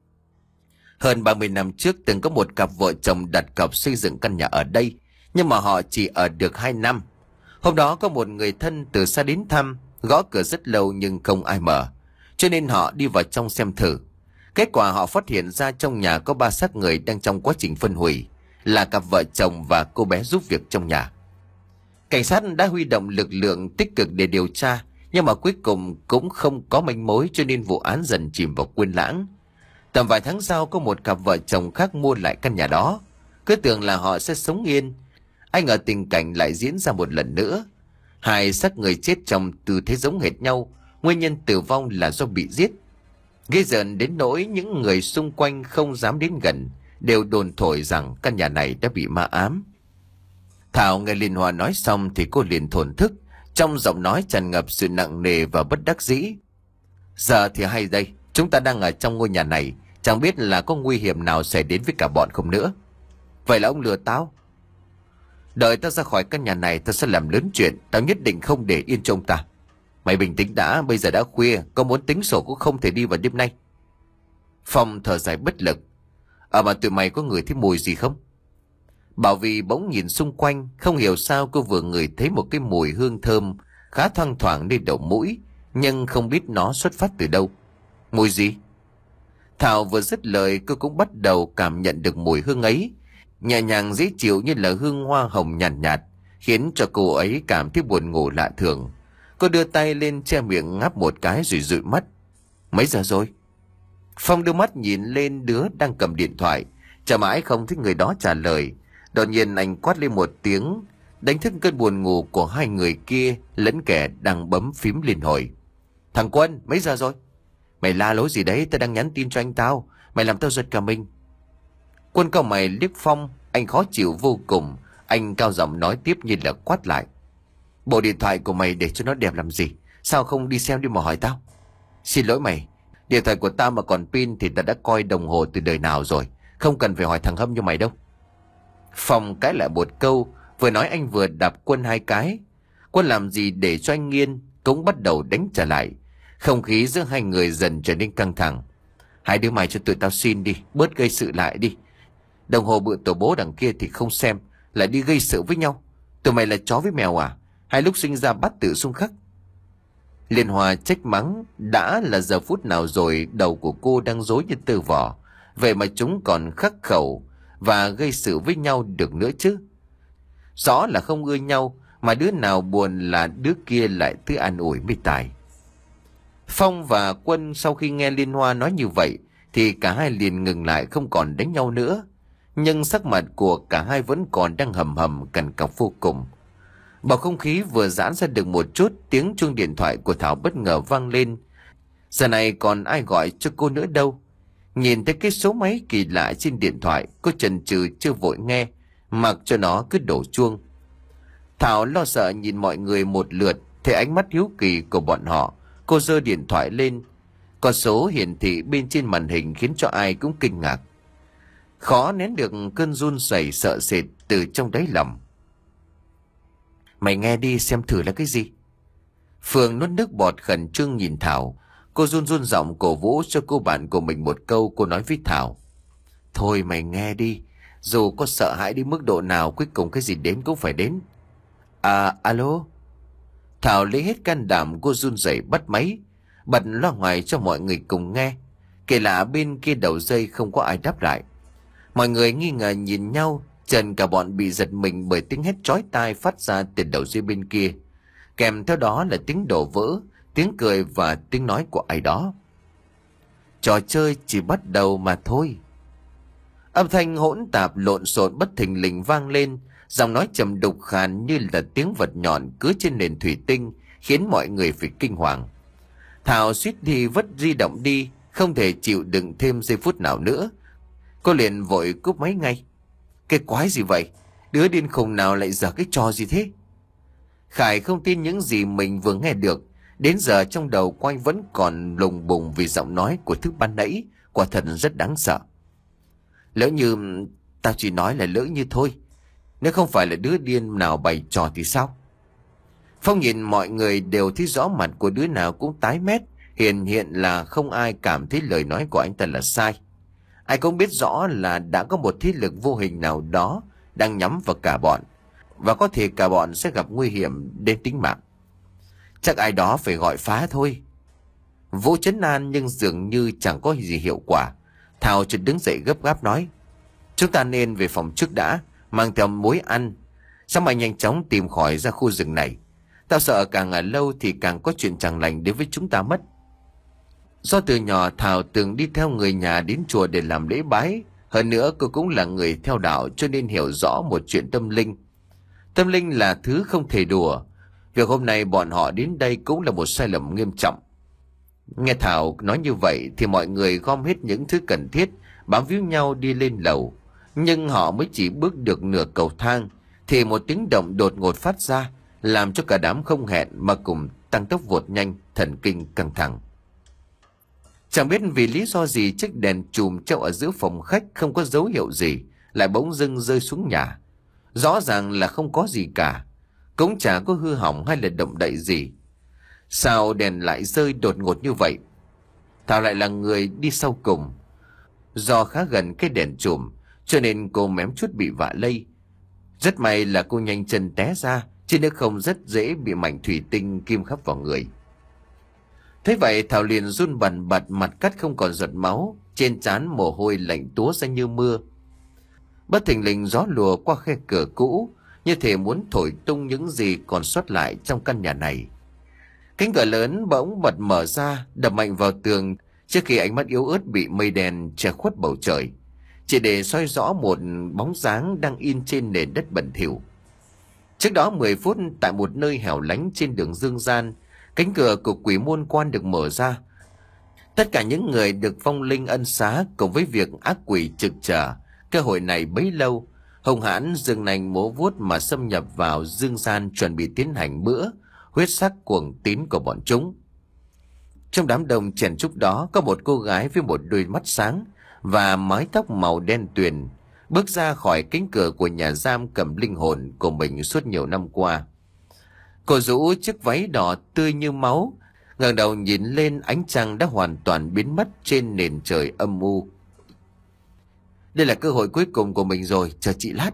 Hơn ba mươi năm trước từng có một cặp vợ chồng đặt cọc xây dựng căn nhà ở đây, nhưng mà họ chỉ ở được hai năm. Hôm đó có một người thân từ xa đến thăm, gõ cửa rất lâu nhưng không ai mở, cho nên họ đi vào trong xem thử. Kết quả họ phát hiện ra trong nhà có ba xác người đang trong quá trình phân hủy, là cặp vợ chồng và cô bé giúp việc trong nhà. Cảnh sát đã huy động lực lượng tích cực để điều tra, nhưng mà cuối cùng cũng không có manh mối, cho nên vụ án dần chìm vào quên lãng. Tầm vài tháng sau có một cặp vợ chồng khác mua lại căn nhà đó, cứ tưởng là họ sẽ sống yên. Ai ngờ tình cảnh lại diễn ra một lần nữa. Hai xác người chết trong tư thế giống hệt nhau, nguyên nhân tử vong là do bị giết. Ghê rợn đến nỗi những người xung quanh không dám đến gần, đều đồn thổi rằng căn nhà này đã bị ma ám. Thảo nghe Liên Hoa nói xong thì cô liền thổn thức, trong giọng nói tràn ngập sự nặng nề và bất đắc dĩ. Giờ thì hay đây, chúng ta đang ở trong ngôi nhà này, chẳng biết là có nguy hiểm nào xảy đến với cả bọn không nữa. Vậy là ông lừa tao? Đợi tao ra khỏi căn nhà này tao sẽ làm lớn chuyện, tao nhất định không để yên cho ông ta. Mày bình tĩnh đã, bây giờ đã khuya, có muốn tính sổ cũng không thể đi vào đêm nay. Phong thở dài bất lực. Ở mà tụi mày có ngửi thấy mùi gì không? Bảo Vy bỗng nhìn xung quanh, không hiểu sao cô vừa ngửi thấy một cái mùi hương thơm khá thoang thoảng lên đầu mũi, nhưng không biết nó xuất phát từ đâu. Mùi gì? Thảo vừa dứt lời cô cũng bắt đầu cảm nhận được mùi hương ấy, nhẹ nhàng dễ chịu như là hương hoa hồng nhàn nhạt, nhạt, khiến cho cô ấy cảm thấy buồn ngủ lạ thường. Cô đưa tay lên che miệng ngáp một cái rồi dụi mắt. Mấy giờ rồi? Phong đưa mắt nhìn lên đứa đang cầm điện thoại, chờ mãi không thấy người đó trả lời. Đột nhiên anh quát lên một tiếng, đánh thức cơn buồn ngủ của hai người kia lẫn kẻ đang bấm phím liên hồi. Thằng Quân, mấy giờ rồi? Mày la lối gì đấy, tao đang nhắn tin cho anh tao, mày làm tao giật cả mình. Quân cau mày liếc Phong, anh khó chịu vô cùng. Anh cao giọng nói tiếp như là quát lại. Bộ điện thoại của mày để cho nó đẹp làm gì? Sao không đi xem đi mà hỏi tao? Xin lỗi mày, điện thoại của tao mà còn pin thì tao đã coi đồng hồ từ đời nào rồi, không cần phải hỏi thằng Hâm như mày đâu. Phong cãi lại một câu, vừa nói anh vừa đạp Quân hai cái. Quân làm gì để cho anh nghiêng, cũng bắt đầu đánh trả lại. Không khí giữa hai người dần trở nên căng thẳng. Hai đứa mày cho tụi tao xin đi, bớt gây sự lại đi. Đồng hồ bự tổ bố đằng kia thì không xem, lại đi gây sự với nhau. Tụi mày là chó với mèo à? Hai lúc sinh ra bắt tự xung khắc. Liên Hoa trách mắng, đã là giờ phút nào rồi đầu của cô đang rối như tơ vò, vậy mà chúng còn khắc khẩu và gây sự với nhau được nữa chứ. Rõ là không ưa nhau, mà đứa nào buồn là đứa kia lại tự an ủi mới tài. Phong và Quân sau khi nghe Liên Hoa nói như vậy thì cả hai liền ngừng lại, không còn đánh nhau nữa. Nhưng sắc mặt của cả hai vẫn còn đang hầm hầm cằn cọc vô cùng. Bầu không khí vừa giãn ra được một chút, tiếng chuông điện thoại của Thảo bất ngờ vang lên. Giờ này còn ai gọi cho cô nữa đâu. Nhìn thấy cái số máy kỳ lạ trên điện thoại, cô chần chừ chưa vội nghe, mặc cho nó cứ đổ chuông. Thảo lo sợ nhìn mọi người một lượt, thấy ánh mắt hiếu kỳ của bọn họ. Cô giơ điện thoại lên, con số hiển thị bên trên màn hình khiến cho ai cũng kinh ngạc. Khó nén được cơn run rẩy sợ sệt từ trong đáy lòng. Mày nghe đi xem thử là cái gì. Phương nuốt nước bọt khẩn trương nhìn Thảo. Cô run run giọng cổ vũ cho cô bạn của mình một câu. Cô nói với Thảo, thôi mày nghe đi, dù có sợ hãi đến mức độ nào cuối cùng cái gì đến cũng phải đến. À alo. Thảo lấy hết can đảm, cô run rẩy bắt máy, bật loa ngoài cho mọi người cùng nghe. Kể lạ bên kia đầu dây không có ai đáp lại. Mọi người nghi ngờ nhìn nhau, chần cả bọn bị giật mình bởi tiếng hét chói tai phát ra từ đầu dây bên kia. Kèm theo đó là tiếng đổ vỡ, tiếng cười và tiếng nói của ai đó. Trò chơi chỉ bắt đầu mà thôi. Âm thanh hỗn tạp lộn xộn bất thình lình vang lên, giọng nói trầm đục khàn như là tiếng vật nhọn cứa trên nền thủy tinh, khiến mọi người phải kinh hoàng. Thảo suýt đi vất di động đi, không thể chịu đựng thêm giây phút nào nữa. Cô liền vội cúp máy ngay. Cái quái gì vậy? Đứa điên khùng nào lại giở cái trò gì thế? Khải không tin những gì mình vừa nghe được. Đến giờ trong đầu của anh vẫn còn lùng bùng vì giọng nói của thứ ban nãy, quả thật rất đáng sợ. Lỡ như... Tao chỉ nói là lỡ như thôi. Nếu không phải là đứa điên nào bày trò thì sao? Phong nhìn mọi người đều thấy rõ mặt của đứa nào cũng tái mét, hiển hiện là không ai cảm thấy lời nói của anh ta là sai. Ai cũng biết rõ là đã có một thế lực vô hình nào đó đang nhắm vào cả bọn, và có thể cả bọn sẽ gặp nguy hiểm đến tính mạng. Chắc ai đó phải gọi phá thôi. Vũ trấn an nhưng dường như chẳng có gì hiệu quả. Thảo chợt đứng dậy gấp gáp nói: chúng ta nên về phòng trước đã, mang theo mối ăn, sao mà nhanh chóng tìm khỏi ra khu rừng này. Tao sợ càng ở lâu thì càng có chuyện chẳng lành đến với chúng ta mất. Do từ nhỏ Thảo từng đi theo người nhà đến chùa để làm lễ bái, hơn nữa cô cũng là người theo đạo cho nên hiểu rõ một chuyện tâm linh. Tâm linh là thứ không thể đùa. Việc hôm nay bọn họ đến đây cũng là một sai lầm nghiêm trọng. Nghe Thảo nói như vậy thì mọi người gom hết những thứ cần thiết, bám víu nhau đi lên lầu. Nhưng họ mới chỉ bước được nửa cầu thang thì một tiếng động đột ngột phát ra, làm cho cả đám không hẹn mà cùng tăng tốc vụt nhanh, thần kinh căng thẳng. Chẳng biết vì lý do gì chiếc đèn chùm treo ở giữa phòng khách không có dấu hiệu gì lại bỗng dưng rơi xuống nhà. Rõ ràng là không có gì cả, cũng chả có hư hỏng hay là động đậy gì. Sao đèn lại rơi đột ngột như vậy? Thảo lại là người đi sau cùng. Do khá gần cái đèn chùm cho nên cô mém chút bị vạ lây. Rất may là cô nhanh chân té ra, chứ nếu không rất dễ bị mảnh thủy tinh kim khắp vào người. Thế vậy Thảo liền run bần bật, mặt cắt không còn giọt máu, trên trán mồ hôi lạnh túa ra như mưa. Bất thình lình gió lùa qua khe cửa cũ, như thể muốn thổi tung những gì còn sót lại trong căn nhà này. Cánh cửa lớn bỗng bật mở ra, đập mạnh vào tường trước khi ánh mắt yếu ớt bị mây đen che khuất bầu trời, chỉ để soi rõ một bóng dáng đang in trên nền đất bẩn thỉu. Trước đó mười phút, tại một nơi hẻo lánh trên đường Dương Gian, cánh cửa của quỷ môn quan được mở ra. Tất cả những người được phong linh ân xá cùng với việc ác quỷ trực chờ cơ hội này bấy lâu, hung hãn giương nanh múa vuốt mà xâm nhập vào Dương Gian, chuẩn bị tiến hành bữa huyết sắc cuồng tín của bọn chúng. Trong đám đông chèn chúc đó có một cô gái với một đôi mắt sáng và mái tóc màu đen tuyền bước ra khỏi cánh cửa của nhà giam cầm linh hồn của mình suốt nhiều năm qua. Cô rũ chiếc váy đỏ tươi như máu, ngẩng đầu nhìn lên ánh trăng đã hoàn toàn biến mất trên nền trời âm u. Đây là cơ hội cuối cùng của mình rồi, chờ chị lát.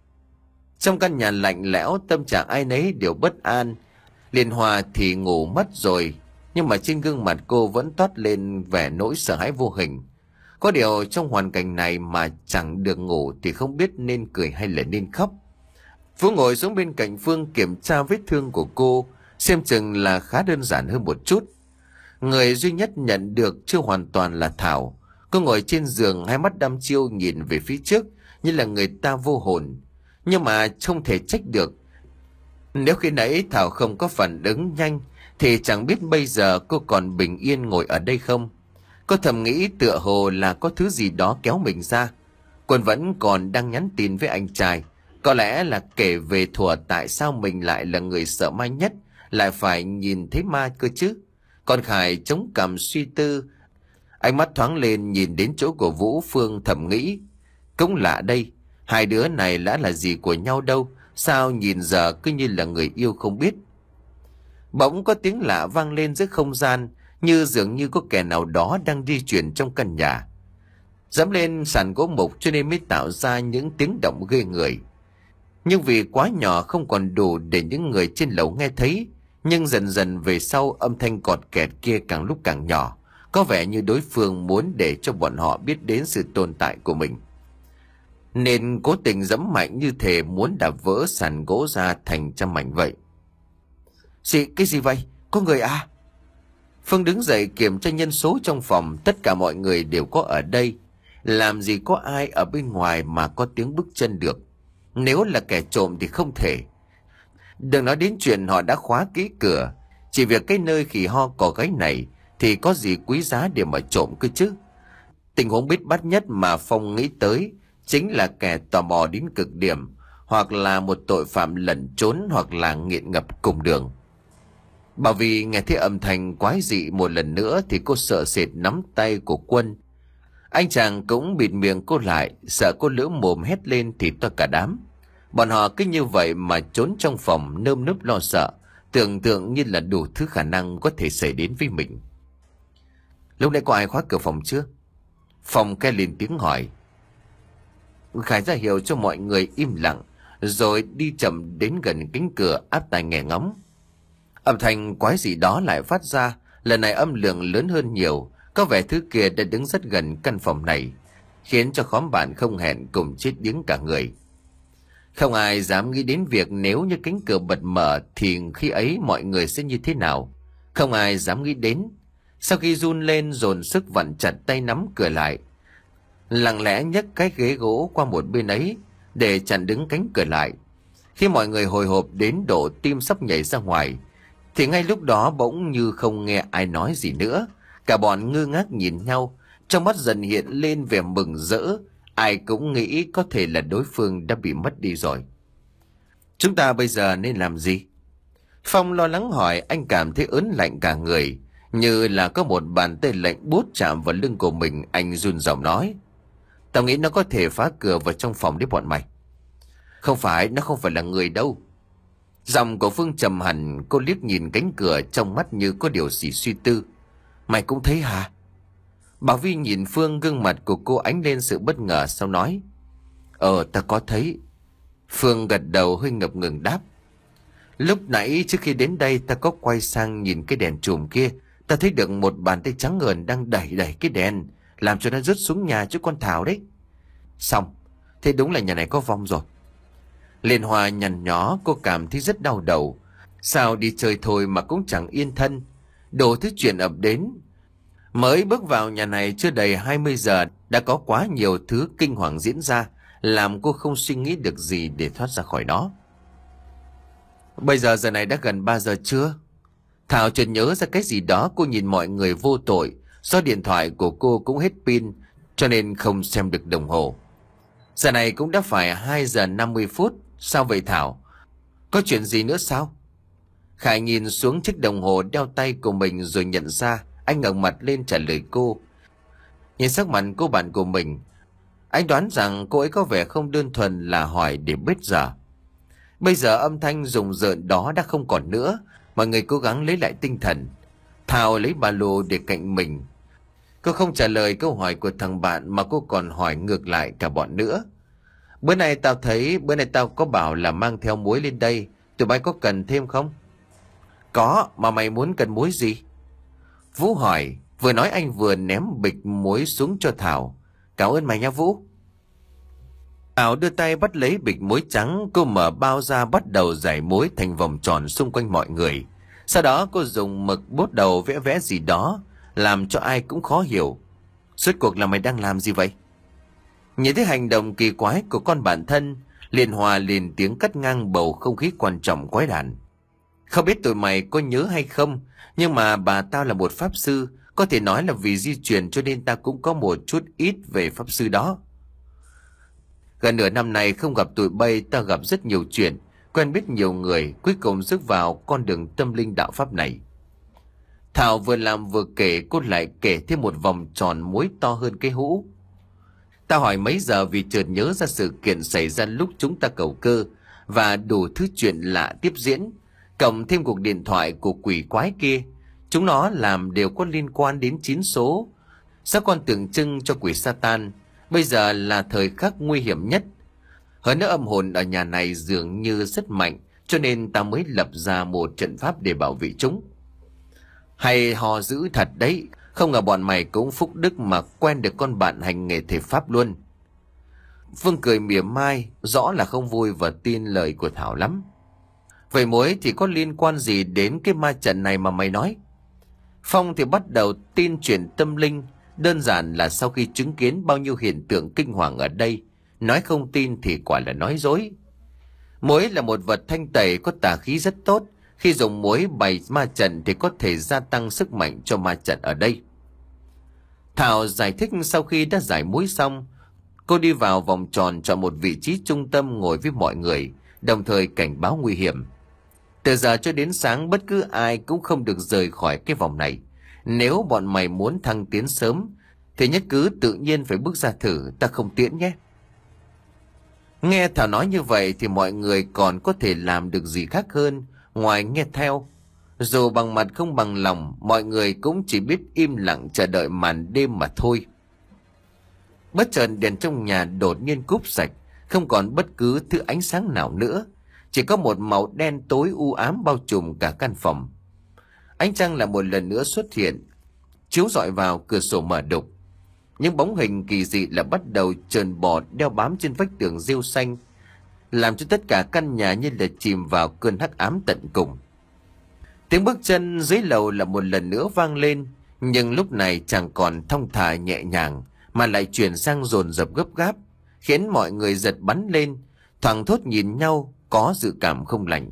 Trong căn nhà lạnh lẽo, tâm trạng ai nấy đều bất an. Liên Hoa thì ngủ mất rồi, nhưng mà trên gương mặt cô vẫn toát lên vẻ nỗi sợ hãi vô hình. Có điều trong hoàn cảnh này mà chẳng được ngủ thì không biết nên cười hay là nên khóc. Phú ngồi xuống bên cạnh Phương kiểm tra vết thương của cô, xem chừng là khá đơn giản hơn một chút. Người duy nhất nhận được chưa hoàn toàn là Thảo. Cô ngồi trên giường, hai mắt đăm chiêu nhìn về phía trước như là người ta vô hồn. Nhưng mà không thể trách được. Nếu khi nãy Thảo không có phản ứng nhanh thì chẳng biết bây giờ cô còn bình yên ngồi ở đây không. Cô thầm nghĩ tựa hồ là có thứ gì đó kéo mình ra. Quân vẫn còn đang nhắn tin với anh trai, có lẽ là kể về thuở tại sao mình lại là người sợ ma nhất, lại phải nhìn thấy ma cơ chứ. Còn Khải chống cằm suy tư, ánh mắt thoáng lên nhìn đến chỗ của Vũ. Phương thầm nghĩ, cũng lạ đây, hai đứa này đã là gì của nhau đâu, sao nhìn giờ cứ như là người yêu không biết. Bỗng có tiếng lạ vang lên giữa không gian, như dường như có kẻ nào đó đang di chuyển trong căn nhà. Dẫm lên sàn gỗ mục cho nên mới tạo ra những tiếng động ghê người. Nhưng vì quá nhỏ không còn đủ để những người trên lầu nghe thấy. Nhưng dần dần về sau, âm thanh cọt kẹt kia càng lúc càng nhỏ, có vẻ như đối phương muốn để cho bọn họ biết đến sự tồn tại của mình, nên cố tình giẫm mạnh như thể muốn đạp vỡ sàn gỗ ra thành trăm mảnh vậy. Gì, cái gì vậy? Có người à? Phương đứng dậy kiểm tra nhân số trong phòng. Tất cả mọi người đều có ở đây. Làm gì có ai ở bên ngoài mà có tiếng bước chân được. Nếu là kẻ trộm thì không thể. Đừng nói đến chuyện họ đã khóa kỹ cửa. Chỉ việc cái nơi khỉ ho cò gáy này thì có gì quý giá để mà trộm cơ chứ. Tình huống bết bát nhất mà Phong nghĩ tới chính là kẻ tò mò đến cực điểm, hoặc là một tội phạm lẩn trốn, hoặc là nghiện ngập cùng đường. Bảo vì nghe thấy âm thanh quái dị một lần nữa thì cô sợ sệt nắm tay của Quân. Anh chàng cũng bịt miệng cô lại, sợ cô lỡ mồm hét lên thì to cả đám. Bọn họ cứ như vậy mà trốn trong phòng nơm nớp lo sợ, tưởng tượng như là đủ thứ khả năng có thể xảy đến với mình. Lúc nãy có ai khóa cửa phòng chưa? Phong ke lên tiếng hỏi. Khải ra hiệu cho mọi người im lặng, rồi đi chậm đến gần cánh cửa áp tai nghe ngóng. Âm thanh quái gì đó lại phát ra, lần này âm lượng lớn hơn nhiều, có vẻ thứ kia đã đứng rất gần căn phòng này, khiến cho khóm bạn không hẹn cùng chết điếng cả người. Không ai dám nghĩ đến việc nếu như cánh cửa bật mở thì khi ấy mọi người sẽ như thế nào. Không ai dám nghĩ đến. Sau khi run lên dồn sức vặn chặt tay nắm cửa lại, lặng lẽ nhấc cái ghế gỗ qua một bên ấy để chặn đứng cánh cửa lại. Khi mọi người hồi hộp đến độ tim sắp nhảy ra ngoài, thì ngay lúc đó bỗng như không nghe ai nói gì nữa. Cả bọn ngơ ngác nhìn nhau, trong mắt dần hiện lên vẻ mừng rỡ. Ai cũng nghĩ có thể là đối phương đã bị mất đi rồi. Chúng ta bây giờ nên làm gì? Phong lo lắng hỏi. Anh cảm thấy ớn lạnh cả người, như là có một bàn tay lạnh buốt chạm vào lưng của mình. Anh run giọng nói. Tao nghĩ nó có thể phá cửa vào trong phòng đấy bọn mày. Không phải, nó không phải là người đâu. Giọng của Phương trầm hẳn, cô liếc nhìn cánh cửa trong mắt như có điều gì suy tư. Mày cũng thấy hả? Bảo Vi nhìn Phương, gương mặt của cô ánh lên sự bất ngờ, sau nói. Ờ, ta có thấy. Phương gật đầu hơi ngập ngừng đáp. Lúc nãy trước khi đến đây ta có quay sang nhìn cái đèn chùm kia. Ta thấy được một bàn tay trắng ngần đang đẩy đẩy cái đèn, làm cho nó rớt xuống nhà chỗ con Thảo đấy. Xong, thế đúng là nhà này có vong rồi. Liên Hoa nhằn nhó, cô cảm thấy rất đau đầu. Sao đi chơi thôi mà cũng chẳng yên thân. Đủ thứ chuyện ập đến. Mới bước vào nhà này chưa đầy hai mươi giờ đã có quá nhiều thứ kinh hoàng diễn ra, làm cô không suy nghĩ được gì để thoát ra khỏi nó. Bây giờ giờ này đã gần ba giờ trưa. Thảo chợt nhớ ra cái gì đó, cô nhìn mọi người vô tội. Do điện thoại của cô cũng hết pin, cho nên không xem được đồng hồ. Giờ này cũng đã phải hai giờ năm mươi phút. Sao vậy Thảo? Có chuyện gì nữa sao? Khải nhìn xuống chiếc đồng hồ đeo tay của mình rồi nhận ra. Anh ngẩng mặt lên trả lời cô. Nhìn sắc mặt cô bạn của mình, anh đoán rằng cô ấy có vẻ không đơn thuần là hỏi để biết giờ. Bây giờ âm thanh rùng rợn đó đã không còn nữa. Mọi người cố gắng lấy lại tinh thần. Thảo lấy ba lô để cạnh mình. Cô không trả lời câu hỏi của thằng bạn, mà cô còn hỏi ngược lại cả bọn nữa. Bữa nay tao thấy, bữa nay tao có bảo là mang theo muối lên đây. Tụi bay có cần thêm không? Có, mà mày muốn cần muối gì? Vũ hỏi. Vừa nói anh vừa ném bịch muối xuống cho Thảo. Cảm ơn mày nha Vũ. Thảo đưa tay bắt lấy bịch muối trắng. Cô mở bao ra, bắt đầu rải muối thành vòng tròn xung quanh mọi người. Sau đó cô dùng mực bút đầu vẽ vẽ gì đó, làm cho ai cũng khó hiểu. Suốt cuộc là mày đang làm gì vậy? Nhìn thấy hành động kỳ quái của con bạn thân, Liên Hoa liền tiếng cắt ngang bầu không khí quan trọng quái đản. Không biết tụi mày có nhớ hay không, nhưng mà bà tao là một pháp sư. Có thể nói là vì di truyền cho nên ta cũng có một chút ít về pháp sư đó. Gần nửa năm này không gặp tụi bay, ta gặp rất nhiều chuyện, quen biết nhiều người, cuối cùng rước vào con đường tâm linh đạo pháp này. Thảo vừa làm vừa kể, cô lại kể thêm một vòng tròn muối to hơn cái hũ. Ta hỏi mấy giờ vì chợt nhớ ra sự kiện xảy ra lúc chúng ta cầu cơ, và đủ thứ chuyện lạ tiếp diễn, cộng thêm cuộc điện thoại của quỷ quái kia. Chúng nó làm đều có liên quan đến chín số. Sao con tượng trưng cho quỷ Satan. Bây giờ là thời khắc nguy hiểm nhất. Hơn nữa âm hồn ở nhà này dường như rất mạnh, cho nên ta mới lập ra một trận pháp để bảo vệ chúng. Hay hò dữ thật đấy. Không ngờ bọn mày cũng phúc đức mà quen được con bạn hành nghề thể pháp luôn. Phương cười mỉa mai, rõ là không vui và tin lời của Thảo lắm. Vậy muối thì có liên quan gì đến cái ma trận này mà mày nói? Phong thì bắt đầu tin chuyện tâm linh. Đơn giản là sau khi chứng kiến bao nhiêu hiện tượng kinh hoàng ở đây, nói không tin thì quả là nói dối. Muối là một vật thanh tẩy có tà khí rất tốt. Khi dùng muối bày ma trận thì có thể gia tăng sức mạnh cho ma trận ở đây. Thảo giải thích sau khi đã giải muối xong, cô đi vào vòng tròn chọn một vị trí trung tâm ngồi với mọi người, đồng thời cảnh báo nguy hiểm. Từ giờ cho đến sáng bất cứ ai cũng không được rời khỏi cái vòng này. Nếu bọn mày muốn thăng tiến sớm thì nhất cứ tự nhiên phải bước ra thử, ta không tiễn nhé. Nghe Thảo nói như vậy thì mọi người còn có thể làm được gì khác hơn ngoài nghe theo. Dù bằng mặt không bằng lòng, mọi người cũng chỉ biết im lặng chờ đợi màn đêm mà thôi. Bất chợt đèn trong nhà đột nhiên cúp sạch, không còn bất cứ thứ ánh sáng nào nữa. Chỉ có một màu đen tối u ám bao trùm cả căn phòng. Ánh trăng lại một lần nữa xuất hiện, chiếu rọi vào cửa sổ mở đục. Những bóng hình kỳ dị là bắt đầu trườn bò đeo bám trên vách tường rêu xanh, làm cho tất cả căn nhà như là chìm vào cơn hắc ám tận cùng. Tiếng bước chân dưới lầu là một lần nữa vang lên, nhưng lúc này chẳng còn thong thả nhẹ nhàng mà lại chuyển sang dồn dập gấp gáp, khiến mọi người giật bắn lên, thoảng thốt nhìn nhau có dự cảm không lành.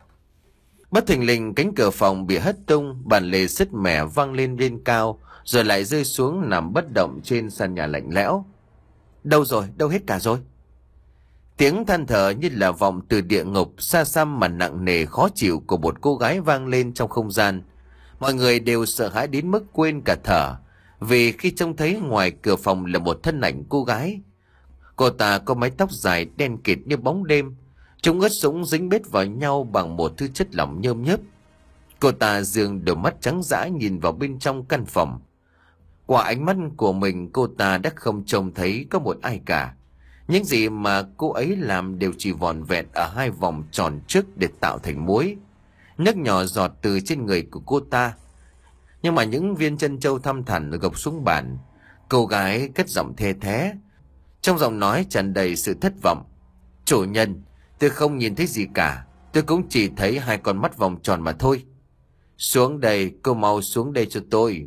Bất thình lình cánh cửa phòng bị hất tung, bàn lề sứt mẻ vang lên lên cao, rồi lại rơi xuống nằm bất động trên sàn nhà lạnh lẽo. Đâu rồi, đâu hết cả rồi? Tiếng than thở như là vọng từ địa ngục, xa xăm mà nặng nề khó chịu của một cô gái vang lên trong không gian. Mọi người đều sợ hãi đến mức quên cả thở, vì khi trông thấy ngoài cửa phòng là một thân ảnh cô gái. Cô ta có mái tóc dài đen kịt như bóng đêm, chúng ướt sũng dính bết vào nhau bằng một thứ chất lỏng nhơm nhớp. Cô ta dường đôi mắt trắng dã nhìn vào bên trong căn phòng. Qua ánh mắt của mình, cô ta đã không trông thấy có một ai cả. Những gì mà cô ấy làm đều chỉ vòn vẹn ở hai vòng tròn trước để tạo thành muối. Nước nhỏ giọt từ trên người của cô ta. Nhưng mà những viên chân châu thăm thẳm gục xuống bàn. Cô gái cất giọng thê thé, trong giọng nói tràn đầy sự thất vọng. Chủ nhân, tôi không nhìn thấy gì cả. Tôi cũng chỉ thấy hai con mắt vòng tròn mà thôi. Xuống đây, cô mau xuống đây cho tôi.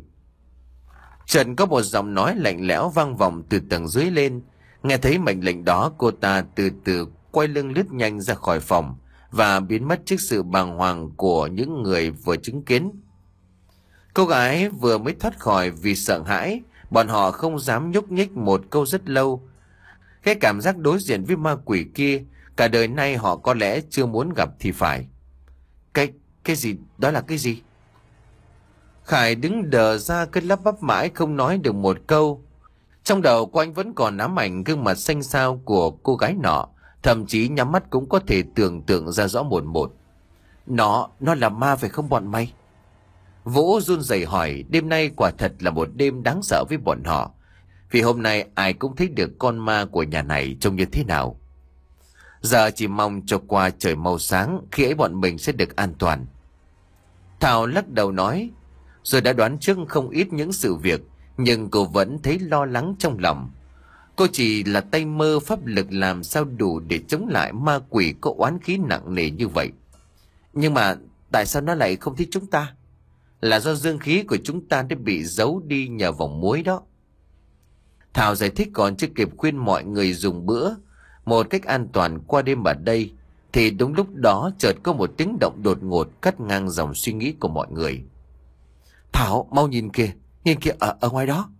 Trần có một giọng nói lạnh lẽo vang vọng từ tầng dưới lên. Nghe thấy mệnh lệnh đó, cô ta từ từ quay lưng lướt nhanh ra khỏi phòng và biến mất trước sự bàng hoàng của những người vừa chứng kiến. Cô gái vừa mới thoát khỏi vì sợ hãi, bọn họ không dám nhúc nhích một câu rất lâu. Cái cảm giác đối diện với ma quỷ kia, cả đời nay họ có lẽ chưa muốn gặp thì phải. Cái, cái gì, đó là cái gì? Khải đứng đờ ra cứ lắp bắp mãi không nói được một câu. Trong đầu của anh vẫn còn ám ảnh gương mặt xanh xao của cô gái nọ, thậm chí nhắm mắt cũng có thể tưởng tượng ra rõ một một. Nó, nó là ma phải không bọn mày? Vũ run rẩy hỏi. Đêm nay quả thật là một đêm đáng sợ với bọn họ, vì hôm nay ai cũng thấy được con ma của nhà này trông như thế nào. Giờ chỉ mong cho qua trời mau sáng, khi ấy bọn mình sẽ được an toàn. Thảo lắc đầu nói, rồi đã đoán trước không ít những sự việc, nhưng cô vẫn thấy lo lắng trong lòng. Cô chỉ là tay mơ pháp lực làm sao đủ để chống lại ma quỷ có oán khí nặng nề như vậy. Nhưng mà tại sao nó lại không thích chúng ta? Là do dương khí của chúng ta đã bị giấu đi nhờ vòng muối đó. Thảo giải thích còn chưa kịp khuyên mọi người dùng bữa một cách an toàn qua đêm ở đây, thì đúng lúc đó chợt có một tiếng động đột ngột cắt ngang dòng suy nghĩ của mọi người. Thảo, mau nhìn kìa, nhìn kìa, ở, ở ngoài đó.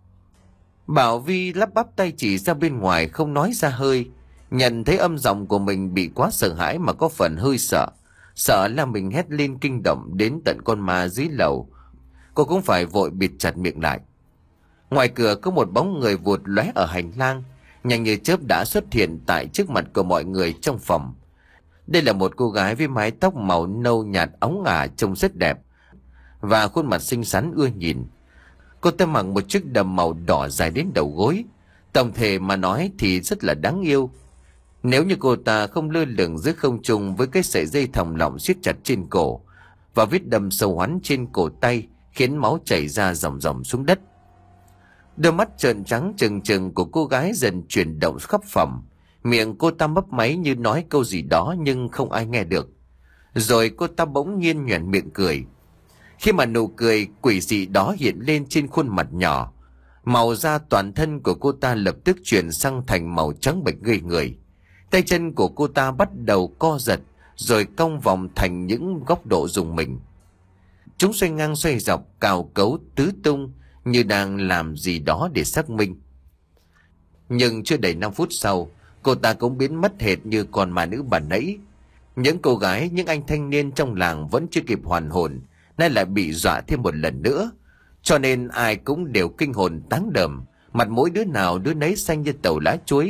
Bảo Vi lắp bắp tay chỉ ra bên ngoài, không nói ra hơi. Nhận thấy âm giọng của mình bị quá sợ hãi mà có phần hơi sợ. Sợ là mình hét lên kinh động đến tận con ma dưới lầu. Cô cũng phải vội bịt chặt miệng lại. Ngoài cửa có một bóng người vụt lóe ở hành lang, nhanh như chớp đã xuất hiện tại trước mặt của mọi người trong phòng. Đây là một cô gái với mái tóc màu nâu nhạt óng ả trông rất đẹp và khuôn mặt xinh xắn ưa nhìn. Cô ta mặc một chiếc đầm màu đỏ dài đến đầu gối, tổng thể mà nói thì rất là đáng yêu. Nếu như cô ta không lơ lửng giữa không trung với cái sợi dây thòng lọng siết chặt trên cổ và vết đâm sâu hoắm trên cổ tay khiến máu chảy ra ròng ròng xuống đất. Đôi mắt trợn trắng trừng trừng của cô gái dần chuyển động khắp phòng. Miệng cô ta mấp máy như nói câu gì đó nhưng không ai nghe được. Rồi cô ta bỗng nhiên nhoẻn miệng cười. Khi mà nụ cười quỷ dị đó hiện lên trên khuôn mặt nhỏ, màu da toàn thân của cô ta lập tức chuyển sang thành màu trắng bệch gây người. Tay chân của cô ta bắt đầu co giật, rồi cong vòng thành những góc độ rùng mình. Chúng xoay ngang xoay dọc, cào cấu tứ tung như đang làm gì đó để xác minh. Nhưng chưa đầy năm phút sau, cô ta cũng biến mất hệt như con ma nữ bản nãy. Những cô gái, những anh thanh niên trong làng vẫn chưa kịp hoàn hồn, nay lại bị dọa thêm một lần nữa. Cho nên ai cũng đều kinh hồn táng đờm, mặt mỗi đứa nào đứa nấy xanh như tàu lá chuối.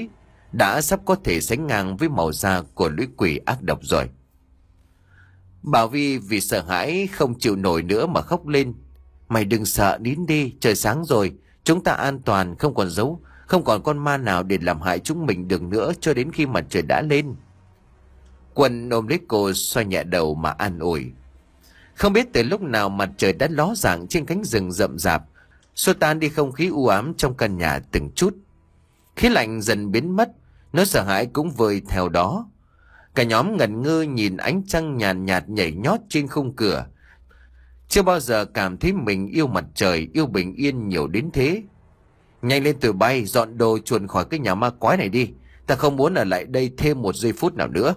đã sắp có thể sánh ngang với màu da của lũ quỷ ác độc rồi. Bảo Vi vì sợ hãi không chịu nổi nữa mà khóc lên. Mày đừng sợ, nín đi, trời sáng rồi, chúng ta an toàn, không còn giấu, không còn con ma nào để làm hại chúng mình được nữa cho đến khi mặt trời đã lên. Quân ôm lấy cô xoa nhẹ đầu mà an ủi. Không biết từ lúc nào mặt trời đã ló dạng trên cánh rừng rậm rạp, xua tan đi không khí u ám trong căn nhà từng chút. Khí lạnh dần biến mất, nỗi sợ hãi cũng vơi theo đó. Cả nhóm ngẩn ngơ nhìn ánh trăng nhàn nhạt, nhạt nhảy nhót trên khung cửa. Chưa bao giờ cảm thấy mình yêu mặt trời, yêu bình yên nhiều đến thế. Nhanh lên tụi bay, dọn đồ chuồn khỏi cái nhà ma quái này đi. Ta không muốn ở lại đây thêm một giây phút nào nữa.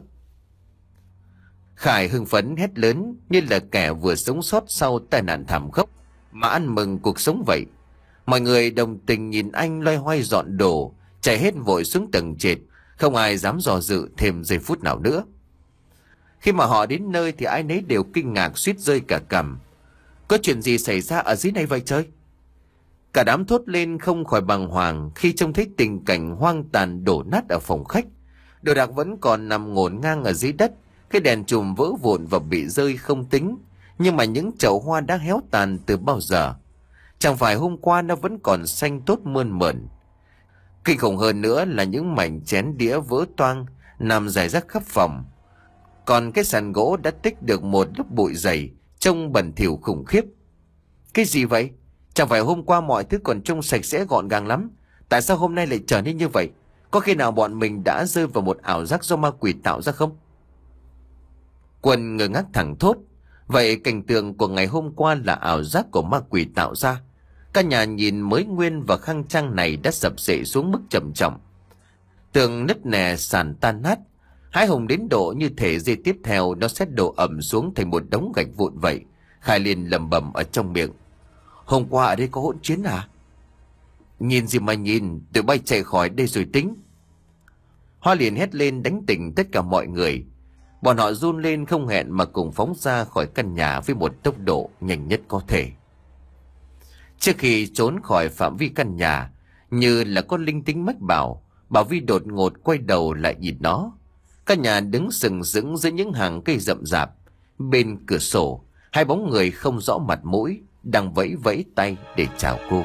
Khải hưng phấn hét lớn như là kẻ vừa sống sót sau tai nạn thảm khốc mà ăn mừng cuộc sống vậy. Mọi người đồng tình nhìn anh loay hoay dọn đồ, chạy hết vội xuống tầng trệt, không ai dám dò dự thêm giây phút nào nữa. Khi mà họ đến nơi thì ai nấy đều kinh ngạc suýt rơi cả cằm. Có chuyện gì xảy ra ở dưới này vậy trời? Cả đám thốt lên không khỏi bàng hoàng khi trông thấy tình cảnh hoang tàn đổ nát ở phòng khách. Đồ đạc vẫn còn nằm ngổn ngang ở dưới đất, cái đèn chùm vỡ vụn và bị rơi không tính, nhưng mà những chậu hoa đã héo tàn từ bao giờ. Chẳng phải hôm qua nó vẫn còn xanh tốt mơn mởn. Kinh khủng hơn nữa là những mảnh chén đĩa vỡ toang nằm rải rác khắp phòng. Còn cái sàn gỗ đã tích được một lớp bụi dày, trông bẩn thỉu khủng khiếp. Cái gì vậy? Chẳng phải hôm qua mọi thứ còn trông sạch sẽ gọn gàng lắm, tại sao hôm nay lại trở nên như vậy? Có khi nào bọn mình đã rơi vào một ảo giác do ma quỷ tạo ra không? Quân ngơ ngác thẳng thốt. Vậy cảnh tượng của ngày hôm qua là ảo giác của ma quỷ tạo ra? Căn nhà nhìn mới nguyên và khang trang này đã sập xệ xuống mức trầm trọng. Tường nứt nẻ, sàn tan nát. Hãi hùng đến độ như thể giây tiếp theo nó sẽ đổ ẩm xuống thành một đống gạch vụn vậy. Khải liền lẩm bẩm ở trong miệng. Hôm qua ở đây có hỗn chiến à? Nhìn gì mà nhìn, tụi bay chạy khỏi đây rồi tính. Hoa liền hét lên đánh tỉnh tất cả mọi người. Bọn họ run lên không hẹn mà cùng phóng ra khỏi căn nhà với một tốc độ nhanh nhất có thể. Trước khi trốn khỏi phạm vi căn nhà, như là con linh tính mách bảo, Bảo Vi đột ngột quay đầu lại nhìn nó. Căn nhà đứng sừng sững giữa những hàng cây rậm rạp. Bên cửa sổ, hai bóng người không rõ mặt mũi đang vẫy vẫy tay để chào cô.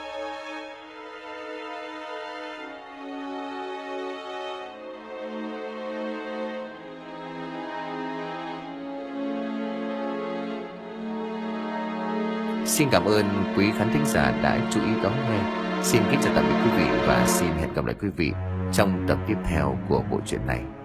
Xin cảm ơn quý khán thính giả đã chú ý đón nghe. Xin kính chào tạm biệt quý vị và xin hẹn gặp lại quý vị trong tập tiếp theo của bộ truyện này.